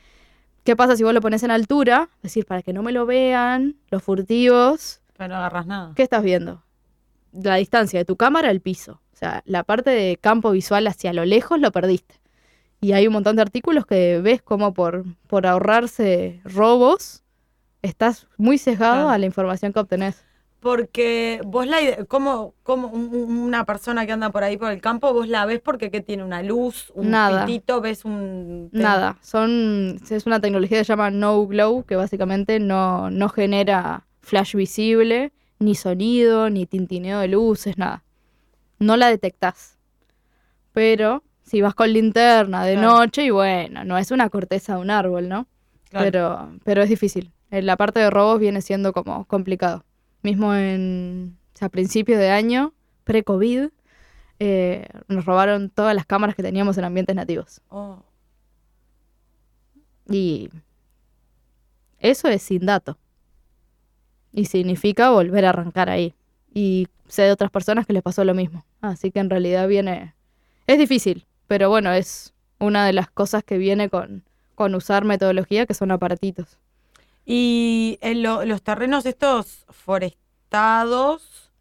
H: ¿Qué pasa si vos lo pones en altura? Es decir, para que no me lo vean los furtivos.
E: Pero no agarras nada.
H: ¿Qué estás viendo? La distancia de tu cámara al piso. O sea, la parte de campo visual hacia lo lejos lo perdiste. Y hay un montón de artículos que ves como por, por ahorrarse robos, estás muy sesgado
E: Claro.
H: a la información que obtenés.
E: Porque vos la ide- como, como un- un- una persona que anda por ahí por el campo, vos la ves porque ¿qué tiene? ¿Una luz? ¿Un
H: Nada.
E: pitito? ¿Ves un...?
H: Nada, son es una tecnología que se llama no glow, que básicamente no, no genera flash visible, ni sonido, ni tintineo de luces, nada. No la detectás. Pero si vas con linterna de
E: Claro.
H: noche, y bueno, no es una corteza de un árbol, ¿no?
E: Claro.
H: Pero, pero es difícil. En la parte de robos viene siendo como complicado. Mismo en, o sea, a principios de año, pre-COVID, eh, nos robaron todas las cámaras que teníamos en ambientes nativos.
E: Oh.
H: Y eso es sin dato. Y significa volver a arrancar ahí. Y sé de otras personas que les pasó lo mismo. Así que en realidad viene... Es difícil, pero bueno, es una de las cosas que viene con, con usar metodología, que son aparatitos.
E: Y en lo- los terrenos estos forestados,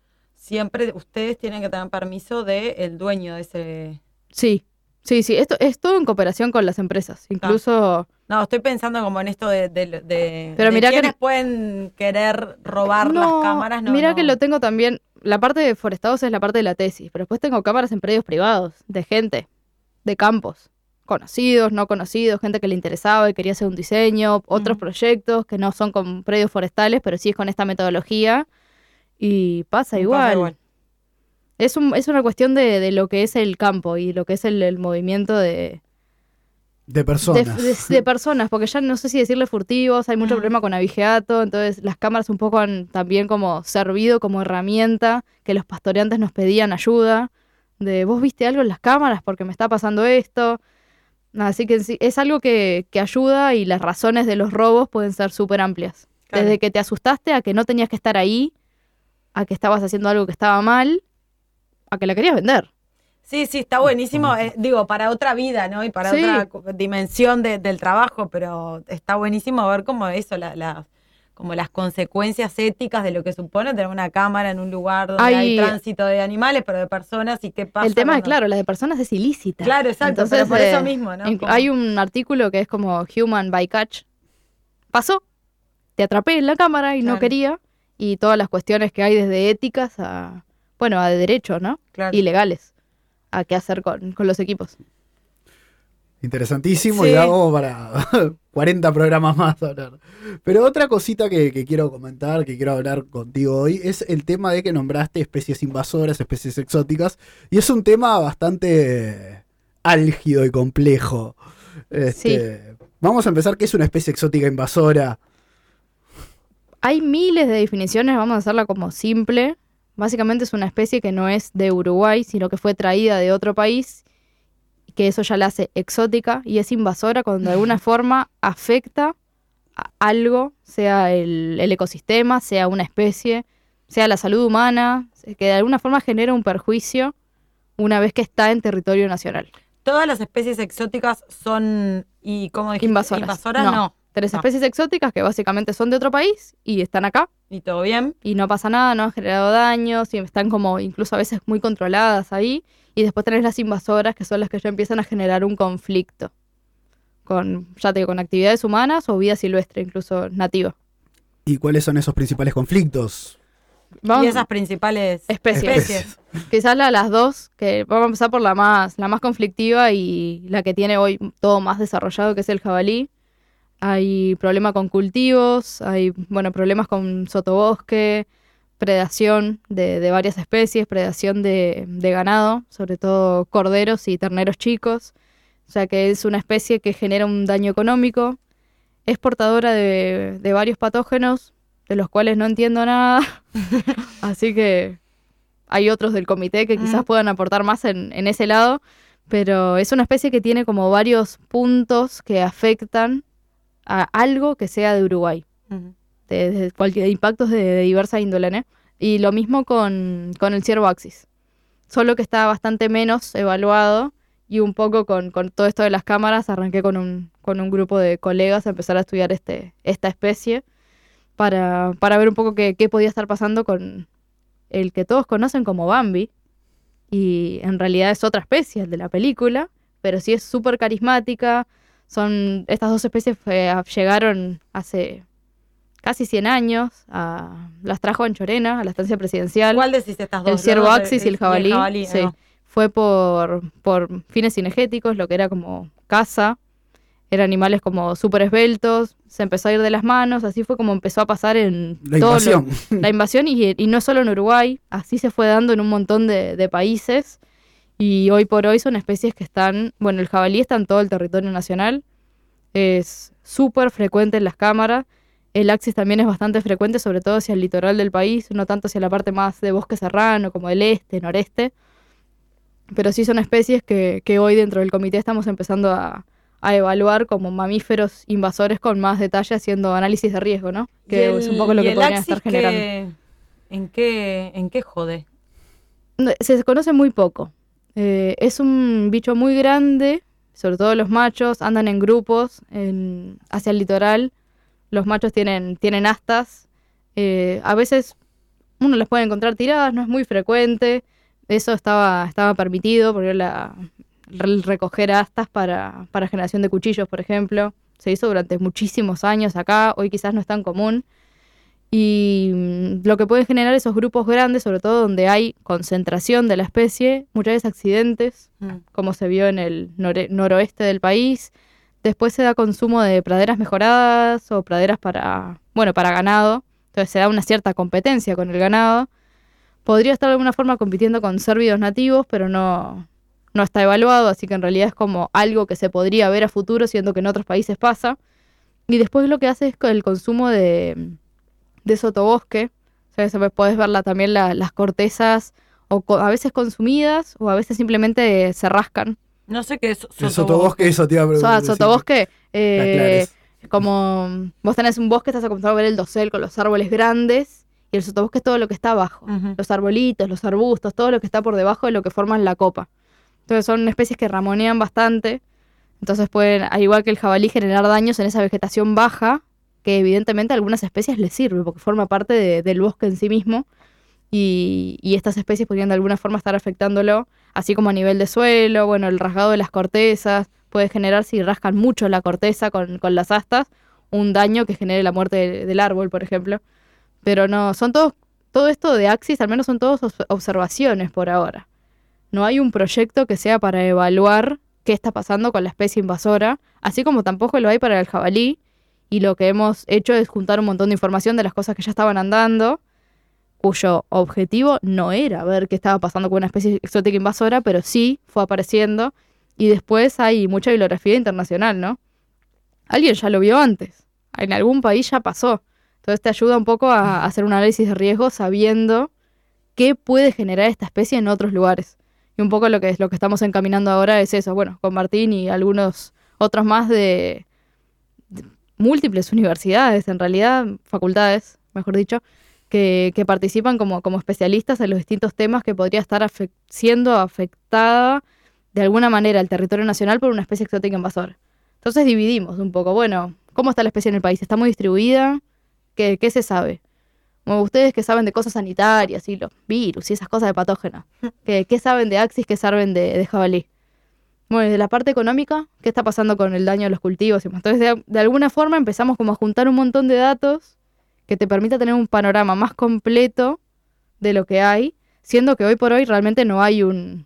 E: siempre ustedes tienen que tener permiso del dueño de ese...
H: Sí, sí, sí. Esto es todo en cooperación con las empresas. Incluso...
E: No, estoy pensando como en esto de, de, de,
H: Pero
E: de
H: mirá
E: quienes
H: que...
E: pueden querer robar las cámaras. No,
H: mirá
E: no.
H: que lo tengo también... La parte de forestados es la parte de la tesis, pero después tengo cámaras en predios privados, de gente, de campos, conocidos, no conocidos, gente que le interesaba y quería hacer un diseño, otros
E: Mm.
H: proyectos que no son con predios forestales, pero sí es con esta metodología, y pasa
E: Y
H: igual.
E: pasa igual.
H: Es, un, es una cuestión de, de lo que es el campo y lo que es el, el movimiento de,
F: De
H: de,
F: personas.
H: de- de personas, porque ya no sé si decirle furtivos, hay mucho
E: Mm.
H: problema con abigeato, entonces las cámaras un poco han también como servido como herramienta, que los pastoreantes nos pedían ayuda, de vos viste algo en las cámaras porque me está pasando esto. Así que en sí, es algo que, que ayuda y las razones de los robos pueden ser súper amplias.
E: Claro.
H: Desde que te asustaste a que no tenías que estar ahí, a que estabas haciendo algo que estaba mal, a que la querías vender.
E: Sí, sí, está buenísimo, eh, digo, para otra vida, ¿no? Y para
H: Sí.
E: otra co- dimensión de- del trabajo, pero está buenísimo ver cómo eso, la, la- como las consecuencias éticas de lo que supone tener una cámara en un lugar donde hay,
H: Hay-
E: tránsito de animales, pero de personas, y qué pasa.
H: El tema es,
E: cuando-
H: claro, la de personas es ilícita.
E: Claro, exacto,
H: Entonces,
E: pero por eso
H: eh,
E: mismo, ¿no?
H: inc-
E: Como-
H: Hay un artículo que es como Human Bycatch. Pasó, te atrapé en la cámara y no
E: Claro.
H: quería. Y todas las cuestiones que hay desde éticas a, bueno, a de derecho, ¿no?
E: Claro.
H: Y legales. A qué hacer con, con los equipos.
F: Interesantísimo
E: Sí.
F: y hago para cuarenta programas más hablar. Pero otra cosita que, que quiero comentar, que quiero hablar contigo hoy, es el tema de que nombraste especies invasoras, especies exóticas, y es un tema bastante álgido y complejo. Este, Vamos a empezar, ¿qué es una especie exótica invasora?
H: Hay miles de definiciones, vamos a hacerla como simple. Básicamente es una especie que no es de Uruguay, sino que fue traída de otro país, que eso ya la hace exótica y es invasora cuando de alguna forma afecta a algo, sea el, el ecosistema, sea una especie, sea la salud humana, que de alguna forma genera un perjuicio una vez que está en territorio nacional.
E: Todas las especies exóticas son, y ¿cómo dijiste?
H: Invasoras.
E: Invasoras, no.
H: No. Tres
E: No.
H: especies exóticas que básicamente son de otro país y están acá.
E: ¿Y todo bien?
H: Y no pasa nada, no han generado daños, y están como incluso a veces muy controladas ahí. Y después tenés las invasoras, que son las que ya empiezan a generar un conflicto. Con, ya te digo, con actividades humanas o vida silvestre, incluso nativa.
F: ¿Y cuáles son esos principales conflictos?
H: Vamos-
E: Y esas principales
H: Especies.
E: especies.
H: Quizás la, las dos, que vamos a empezar por la más, la más conflictiva y la que tiene hoy todo más desarrollado, que es el jabalí. Hay problema con cultivos, hay bueno problemas con sotobosque, predación de, de varias especies, predación de, de ganado, sobre todo corderos y terneros chicos. O sea que es una especie que genera un daño económico. Es portadora de, de varios patógenos, de los cuales no entiendo nada. Así que hay otros del comité que quizás
E: Mm.
H: puedan aportar más en, en ese lado. Pero es una especie que tiene como varios puntos que afectan a algo que sea de Uruguay.
E: Ujú.
H: De, de cualquier impactos de, de diversa índole, ¿no? Y lo mismo con, con el ciervo axis. Solo que está bastante menos evaluado y un poco con, con todo esto de las cámaras arranqué con un, con un grupo de colegas a empezar a estudiar este, esta especie para, para ver un poco qué, qué podía estar pasando con el que todos conocen como Bambi. Y en realidad es otra especie, el de la película, pero sí es súper carismática. Son, estas dos especies fue- llegaron hace casi cien años, a, las trajo Anchorena, a la estancia presidencial.
E: ¿Cuál decís estas dos?
H: El ciervo
E: Los dos,
H: axis y el jabalí. sí.
E: ¿no?
H: Fue por, por fines cinegéticos, lo que era como caza. Eran animales como súper esbeltos, se empezó a ir de las manos, así fue como empezó a pasar en
F: La
H: todo lo-
F: invasión.
H: la invasión y, y no solo en Uruguay, así se fue dando en un montón de, de países y hoy por hoy son especies que están, bueno, el jabalí está en todo el territorio nacional, es súper frecuente en las cámaras, el axis también es bastante frecuente, sobre todo hacia el litoral del país, no tanto hacia la parte más de bosque serrano como el este, noreste, pero sí son especies que, que hoy dentro del comité estamos empezando a, a evaluar como mamíferos invasores con más detalle, haciendo análisis de riesgo, ¿no?
E: ¿Y
H: Que
E: el-
H: es un poco lo
E: y
H: que
E: el
H: podrían
E: axis
H: estar generando.
E: qué- ¿En qué, en qué jode?
H: No, se conoce muy poco. Eh, es un bicho muy grande, sobre todo los machos, andan en grupos en- hacia el litoral. Los machos tienen, tienen astas. Eh, a veces uno las puede encontrar tiradas, no es muy frecuente. Eso estaba, estaba permitido, porque la, recoger astas para, para generación de cuchillos, por ejemplo, se hizo durante muchísimos años acá, hoy quizás no es tan común. Y lo que pueden generar esos grupos grandes, sobre todo donde hay concentración de la especie, muchas veces accidentes, mm. como se vio en el nore- noroeste del país. Después se da consumo de praderas mejoradas o praderas para, bueno, para ganado. Entonces se da una cierta competencia con el ganado. Podría estar de alguna forma compitiendo con cérvidos nativos, pero no, no está evaluado, así que en realidad es como algo que se podría ver a futuro, siendo que en otros países pasa. Y después lo que hace es el consumo de... de sotobosque, o sea, podés ver la, también la, las cortezas o co- a veces consumidas o a veces simplemente se rascan.
E: No sé qué es sotobosque.
F: El sotobosque, eso te iba a preguntar.
H: O sea, sotobosque, eh, como vos tenés un bosque, estás acostumbrado a ver el dosel con los árboles grandes, y el sotobosque es todo lo que está abajo, uh-huh. los arbolitos, los arbustos, todo lo que está por debajo de lo que forman la copa. Entonces son especies que ramonean bastante, entonces pueden, al igual que el jabalí, generar daños en esa vegetación baja, que evidentemente a algunas especies les sirve, porque forma parte de, del bosque en sí mismo, y, y estas especies podrían de alguna forma estar afectándolo, así como a nivel de suelo, bueno, el rasgado de las cortezas, puede generar, si rascan mucho la corteza con, con las astas, un daño que genere la muerte de, del árbol, por ejemplo. Pero no, son todos, todo esto de Axis, al menos son todos observaciones por ahora. No hay un proyecto que sea para evaluar qué está pasando con la especie invasora, así como tampoco lo hay para el jabalí, y lo que hemos hecho es juntar un montón de información de las cosas que ya estaban andando, cuyo objetivo no era ver qué estaba pasando con una especie exótica invasora, pero sí fue apareciendo, y después hay mucha bibliografía internacional, ¿no? Alguien ya lo vio antes, en algún país ya pasó, entonces te ayuda un poco a hacer un análisis de riesgo sabiendo qué puede generar esta especie en otros lugares. Y un poco lo que es lo que estamos encaminando ahora es eso, bueno, con Martín y algunos otros más de, de múltiples universidades, en realidad, facultades, mejor dicho, que, que participan como, como especialistas en los distintos temas que podría estar afect- siendo afectada de alguna manera el territorio nacional por una especie exótica invasora. Entonces dividimos un poco, bueno, ¿cómo está la especie en el país? ¿Está muy distribuida? ¿Qué, qué se sabe? Bueno, ustedes que saben de cosas sanitarias y los virus y esas cosas de patógenos, ¿qué, qué saben de Axis? ¿Qué saben de, de jabalí? Bueno, de la parte económica, ¿qué está pasando con el daño a los cultivos? Entonces, de, de alguna forma empezamos como a juntar un montón de datos que te permita tener un panorama más completo de lo que hay, siendo que hoy por hoy realmente no hay un,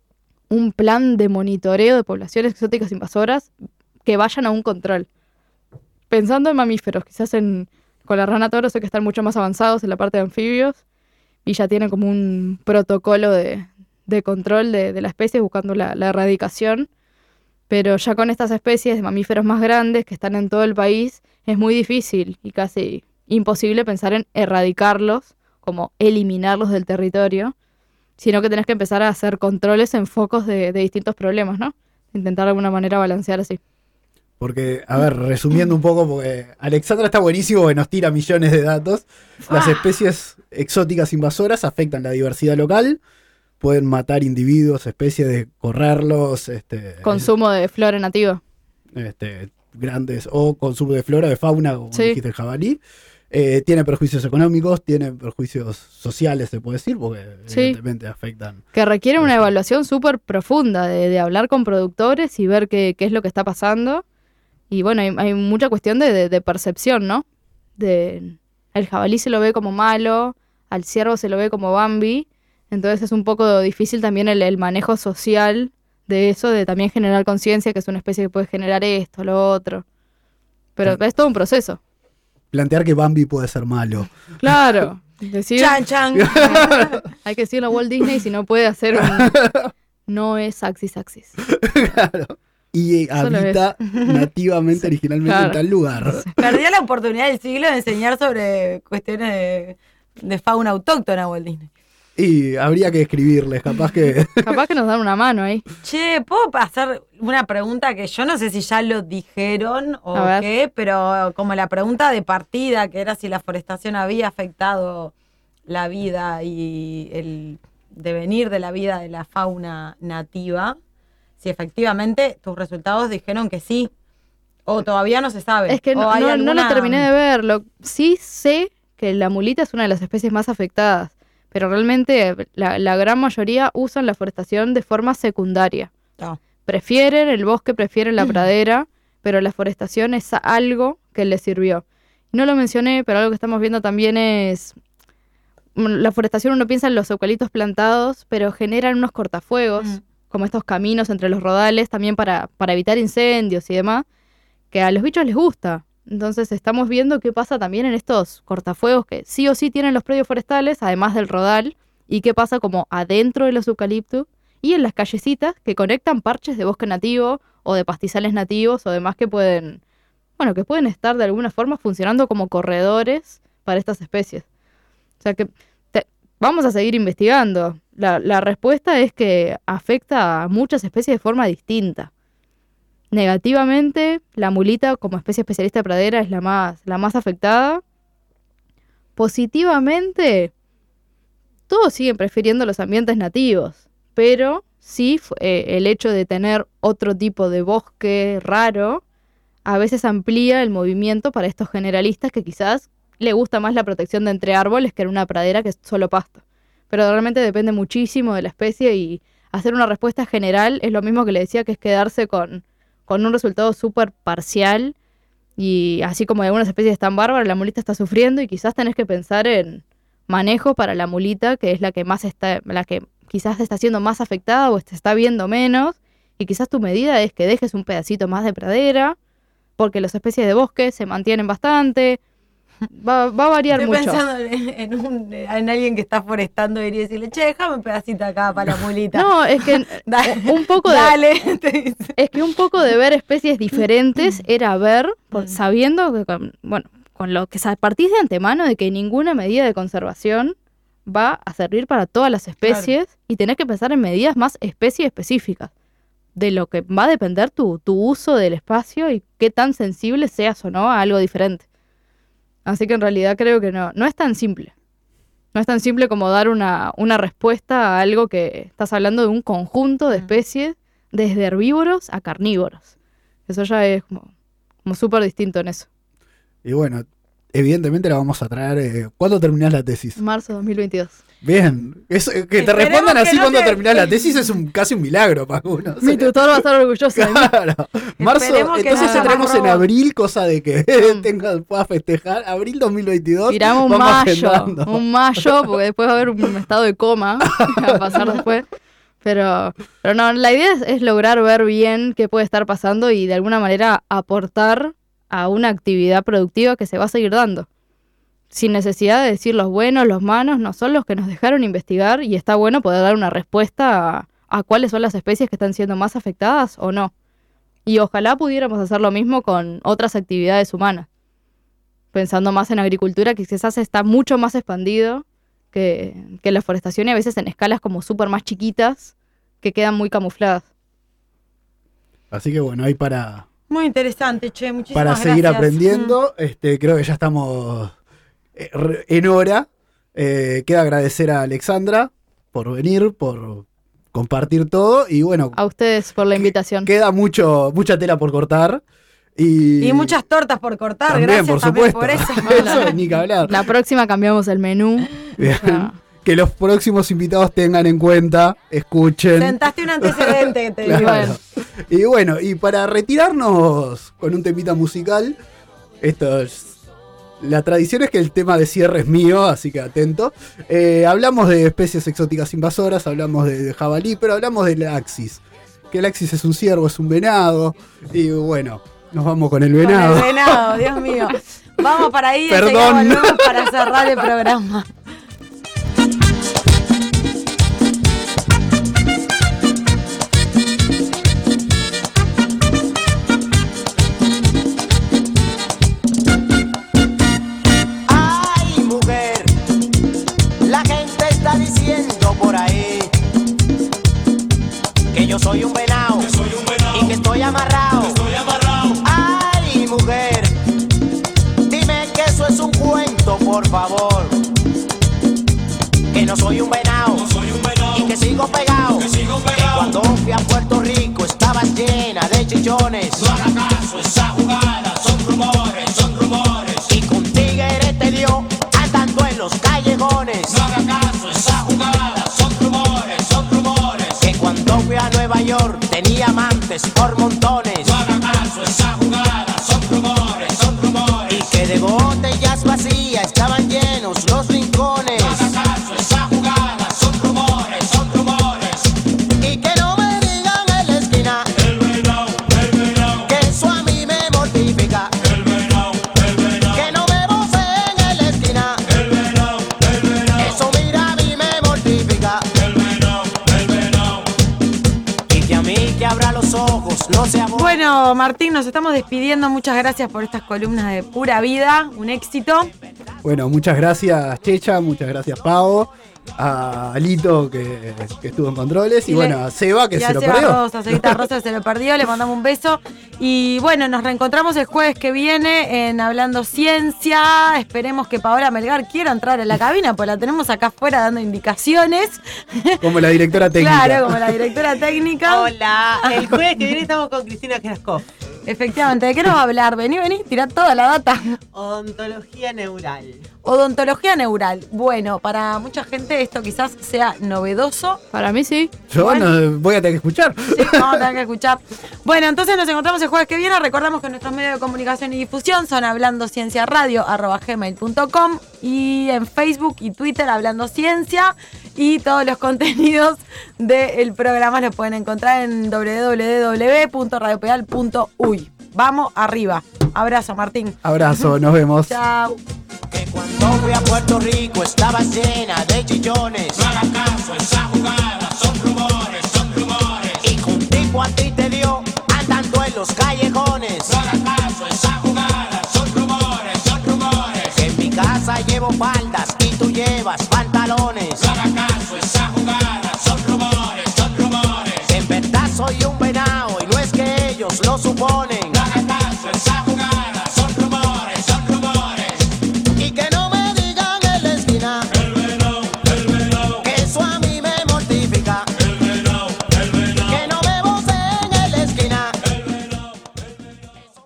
H: un plan de monitoreo de poblaciones exóticas invasoras que vayan a un control. Pensando en mamíferos, quizás en, con la rana toro sé que están mucho más avanzados en la parte de anfibios y ya tienen como un protocolo de, de control de, de la especie buscando la, la erradicación, pero ya con estas especies de mamíferos más grandes que están en todo el país es muy difícil y casi imposible pensar en erradicarlos, como eliminarlos del territorio, sino que tenés que empezar a hacer controles en focos de, de distintos problemas, ¿no? Intentar de alguna manera balancear así.
F: Porque, a ver, resumiendo un poco, porque Alexandra está buenísimo que nos tira millones de datos. Las especies exóticas invasoras afectan la diversidad local, pueden matar individuos, especies, de correrlos. Este,
H: consumo de flora nativa.
F: Este, grandes, o consumo de flora, de fauna, como
H: sí.
F: dijiste, el jabalí. Eh, tiene perjuicios económicos, tiene perjuicios sociales, se puede decir, porque
H: sí.
F: evidentemente afectan.
H: Que requiere una evaluación súper profunda de, de hablar con productores y ver qué, qué es lo que está pasando. Y bueno, hay, hay mucha cuestión de, de, de percepción, ¿no? De, el jabalí se lo ve como malo, al ciervo se lo ve como Bambi, entonces es un poco difícil también el, el manejo social de eso, de también generar conciencia que es una especie que puede generar esto, lo otro. Pero sí. Es todo un proceso.
F: Plantear que Bambi puede ser malo.
H: Claro. Decir,
E: chan, chan.
H: Hay que decirlo a Walt Disney si no puede hacer un... No es Axis Axis.
F: Claro. Y Eso habita nativamente, originalmente claro. en tal lugar.
E: Perdió la oportunidad del siglo de enseñar sobre cuestiones de, de fauna autóctona a Walt Disney.
F: Y habría que escribirles, capaz que...
H: Capaz que nos dan una mano ahí.
E: Che, ¿puedo hacer una pregunta que yo no sé si ya lo dijeron o qué? Pero como la pregunta de partida, que era si la forestación había afectado la vida y el devenir de la vida de la fauna nativa, si efectivamente tus resultados dijeron que sí, o todavía no se sabe.
H: Es que no, no, alguna... no lo terminé de verlo. Sí sé que la mulita es una de las especies más afectadas, pero realmente la, la gran mayoría usan la forestación de forma secundaria.
E: Oh.
H: Prefieren el bosque, prefieren la pradera, pero la forestación es algo que les sirvió. No lo mencioné, pero algo que estamos viendo también es... La forestación, uno piensa en los eucaliptos plantados, pero generan unos cortafuegos, mm. como estos caminos entre los rodales, también para, para evitar incendios y demás, que a los bichos les gusta. Entonces estamos viendo qué pasa también en estos cortafuegos que sí o sí tienen los predios forestales, además del rodal, y qué pasa como adentro de los eucaliptos y en las callecitas que conectan parches de bosque nativo o de pastizales nativos o demás que pueden, bueno, que pueden estar de alguna forma funcionando como corredores para estas especies. O sea que te, vamos a seguir investigando. La, la respuesta es que afecta a muchas especies de forma distinta. Negativamente, la mulita como especie especialista de pradera es la más, la más afectada. Positivamente, todos siguen prefiriendo los ambientes nativos, pero sí eh, el hecho de tener otro tipo de bosque raro a veces amplía el movimiento para estos generalistas que quizás le gusta más la protección de entre árboles que en una pradera que es solo pasto. Pero realmente depende muchísimo de la especie y hacer una respuesta general es lo mismo que le decía, que es quedarse con... con un resultado súper parcial, y así como algunas especies están bárbaras, la mulita está sufriendo y quizás tenés que pensar en manejo para la mulita, que es la que más está, la que quizás está siendo más afectada o te está viendo menos, y quizás tu medida es que dejes un pedacito más de pradera, porque las especies de bosque se mantienen bastante. Va, va a variar
E: Estoy
H: mucho.
E: pensando en, en, un, en alguien que está forestando y decirle, che, déjame un pedacito acá para la mulita.
H: No, es que un poco de...
E: Dale.
H: Es que un poco de ver especies diferentes era ver, por, sabiendo que, con, bueno, con lo que partís de antemano de que ninguna medida de conservación va a servir para todas las especies, claro. Y tenés que pensar en medidas más especie específicas, de lo que va a depender tu, tu uso del espacio y qué tan sensible seas o no a algo diferente. Así que en realidad creo que no, no es tan simple. No es tan simple como dar una, una respuesta a algo que estás hablando de un conjunto de especies, desde herbívoros a carnívoros. Eso ya es como, como súper distinto en eso.
F: Y bueno, evidentemente la vamos a traer. Eh, ¿Cuándo terminás la tesis?
H: Marzo dos mil veintidós.
F: Bien, eso, que te
E: Esperemos
F: respondan así
E: no
F: cuando
E: te...
F: terminás la tesis es un, casi un milagro para uno.
H: Mi tutor va a estar orgulloso de mí.
F: Claro. Marzo,
E: Esperemos que
F: entonces
E: no
F: entremos en
E: robo.
F: abril, cosa de que tenga, pueda festejar. Abril dos mil veintidós.
H: Tiramos un
F: vamos
H: mayo,
F: agendando.
H: un mayo, porque después va a haber un estado de coma que va a pasar después. Pero, pero no, la idea es, es lograr ver bien qué puede estar pasando y de alguna manera aportar a una actividad productiva que se va a seguir dando. Sin necesidad de decir los buenos, los malos, no son los que nos dejaron investigar y está bueno poder dar una respuesta a, a cuáles son las especies que están siendo más afectadas o no. Y ojalá pudiéramos hacer lo mismo con otras actividades humanas. Pensando más en agricultura, que quizás está mucho más expandido que, que la forestación y a veces en escalas como súper más chiquitas que quedan muy camufladas.
F: Así que bueno, ahí para,
E: Muy interesante, che, muchísimas
F: para seguir
E: gracias.
F: aprendiendo. este Creo que ya estamos en hora. Eh, queda agradecer a Alexandra por venir, por compartir todo. Y bueno,
H: A ustedes por la invitación.
F: queda mucho mucha tela por cortar. Y,
E: Y muchas tortas por cortar,
F: también,
E: gracias
F: por
E: también
F: supuesto.
E: por eso.
F: Eso ni que hablar.
H: La próxima cambiamos el menú.
F: Bien.
H: Ah.
F: Que los próximos invitados tengan en cuenta, escuchen.
E: Sentaste un antecedente que te digo.
F: Claro. Y bueno, y para retirarnos con un temita musical, esto es, la tradición es que el tema de cierre es mío, así que atento. Eh, hablamos de especies exóticas invasoras, hablamos de, de jabalí, pero hablamos del axis. Que el axis es un ciervo, es un venado. Y bueno, nos vamos con el venado.
E: Con el venado, Dios mío. Vamos para ahí,
F: Perdón.
E: enseguida volvemos para cerrar el programa.
K: Ay, mujer, la gente está diciendo por ahí que yo soy un venado, y que estoy amarrado. Ay, mujer, dime que eso es un cuento, por favor. Que no soy un venado, y que sigo pegado. Que cuando fui a Puerto Rico estaba llena de chichones. No haga caso, esa jugada son rumores, son rumores. Y con tigre te dio hasta Nueva York tenía amantes por montones. No haga caso, esa jugada son rumores, son rumores. Y que de botellas vacías estaban llenos los rincones. No haga caso, esa jugada son rumores, son rumores. Y que no me digan en la esquina el venao, el venao, que eso a mí me mortifica. El venao, el venao, que no me voceen en la esquina. El venao, el venao, eso mira a mí me mortifica. El venao, el venao. Y que a mí que abra los ojos, no se abra.
E: Bueno, Martín, nos estamos despidiendo. Muchas gracias por estas columnas de Pura Vida. Un éxito.
F: Bueno, muchas gracias, Checha, muchas gracias, Pavo, a Alito, que, que estuvo en controles, y, y bueno, le, a Seba, que se lo
E: Seba
F: perdió.
E: Rosa, Sebita Rosa se lo perdió, le mandamos un beso. Y bueno, nos reencontramos el jueves que viene en Hablando Ciencia. Esperemos que Paola Melgar quiera entrar a la cabina, pues la tenemos acá afuera dando indicaciones.
F: Como la directora técnica.
E: Claro, como la directora técnica.
L: Hola, el jueves que viene estamos con Cristina Kraskov.
E: Efectivamente, ¿de qué nos va a hablar? Vení, vení, tirá toda la data.
L: Odontología neural.
E: Odontología neural. Bueno, para mucha gente esto quizás sea novedoso.
H: Para mí sí.
F: Yo
E: bueno,
F: no voy a tener que escuchar.
E: Sí, vamos a tener que escuchar. Bueno, entonces nos encontramos el jueves que viene. Recordamos que nuestros medios de comunicación y difusión son hablando ciencia radio arroba gmail punto com y en Facebook y Twitter Hablando Ciencia, y todos los contenidos del programa los pueden encontrar en doble u doble u doble u punto radio pedal punto uy. Vamos arriba. Abrazo, Martín.
F: Abrazo, nos vemos.
E: Chao.
K: Que cuando fui a Puerto Rico estaba llena de chillones. No hagas caso, esa jugada son rumores, son rumores. Y que un tipo a ti te dio andando en los callejones. No hagas caso, esa jugada son rumores, son rumores. Que en mi casa llevo faldas y tú llevas pantalones. No hagas caso, esa jugada son rumores, son rumores. Que en verdad soy un venao y no es que ellos lo suponen. No hagas caso, esa jugada son rumores, son rumores. Y que no me digan en la esquina el venao, el venao, que eso a mí me mortifica. El venao, el venao, que no me voceen en la esquina. El venao, el venao.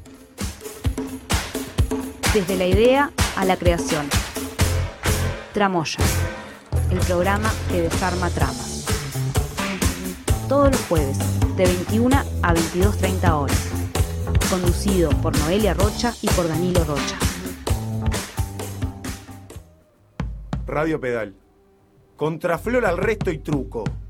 G: Desde la idea a la creación. Tramoya, el programa que desarma tramas. Todos los jueves, de veintiuna a veintidós treinta horas. Conducido por Noelia Rocha y por Danilo Rocha.
A: Radio Pedal. Contraflor al resto y truco.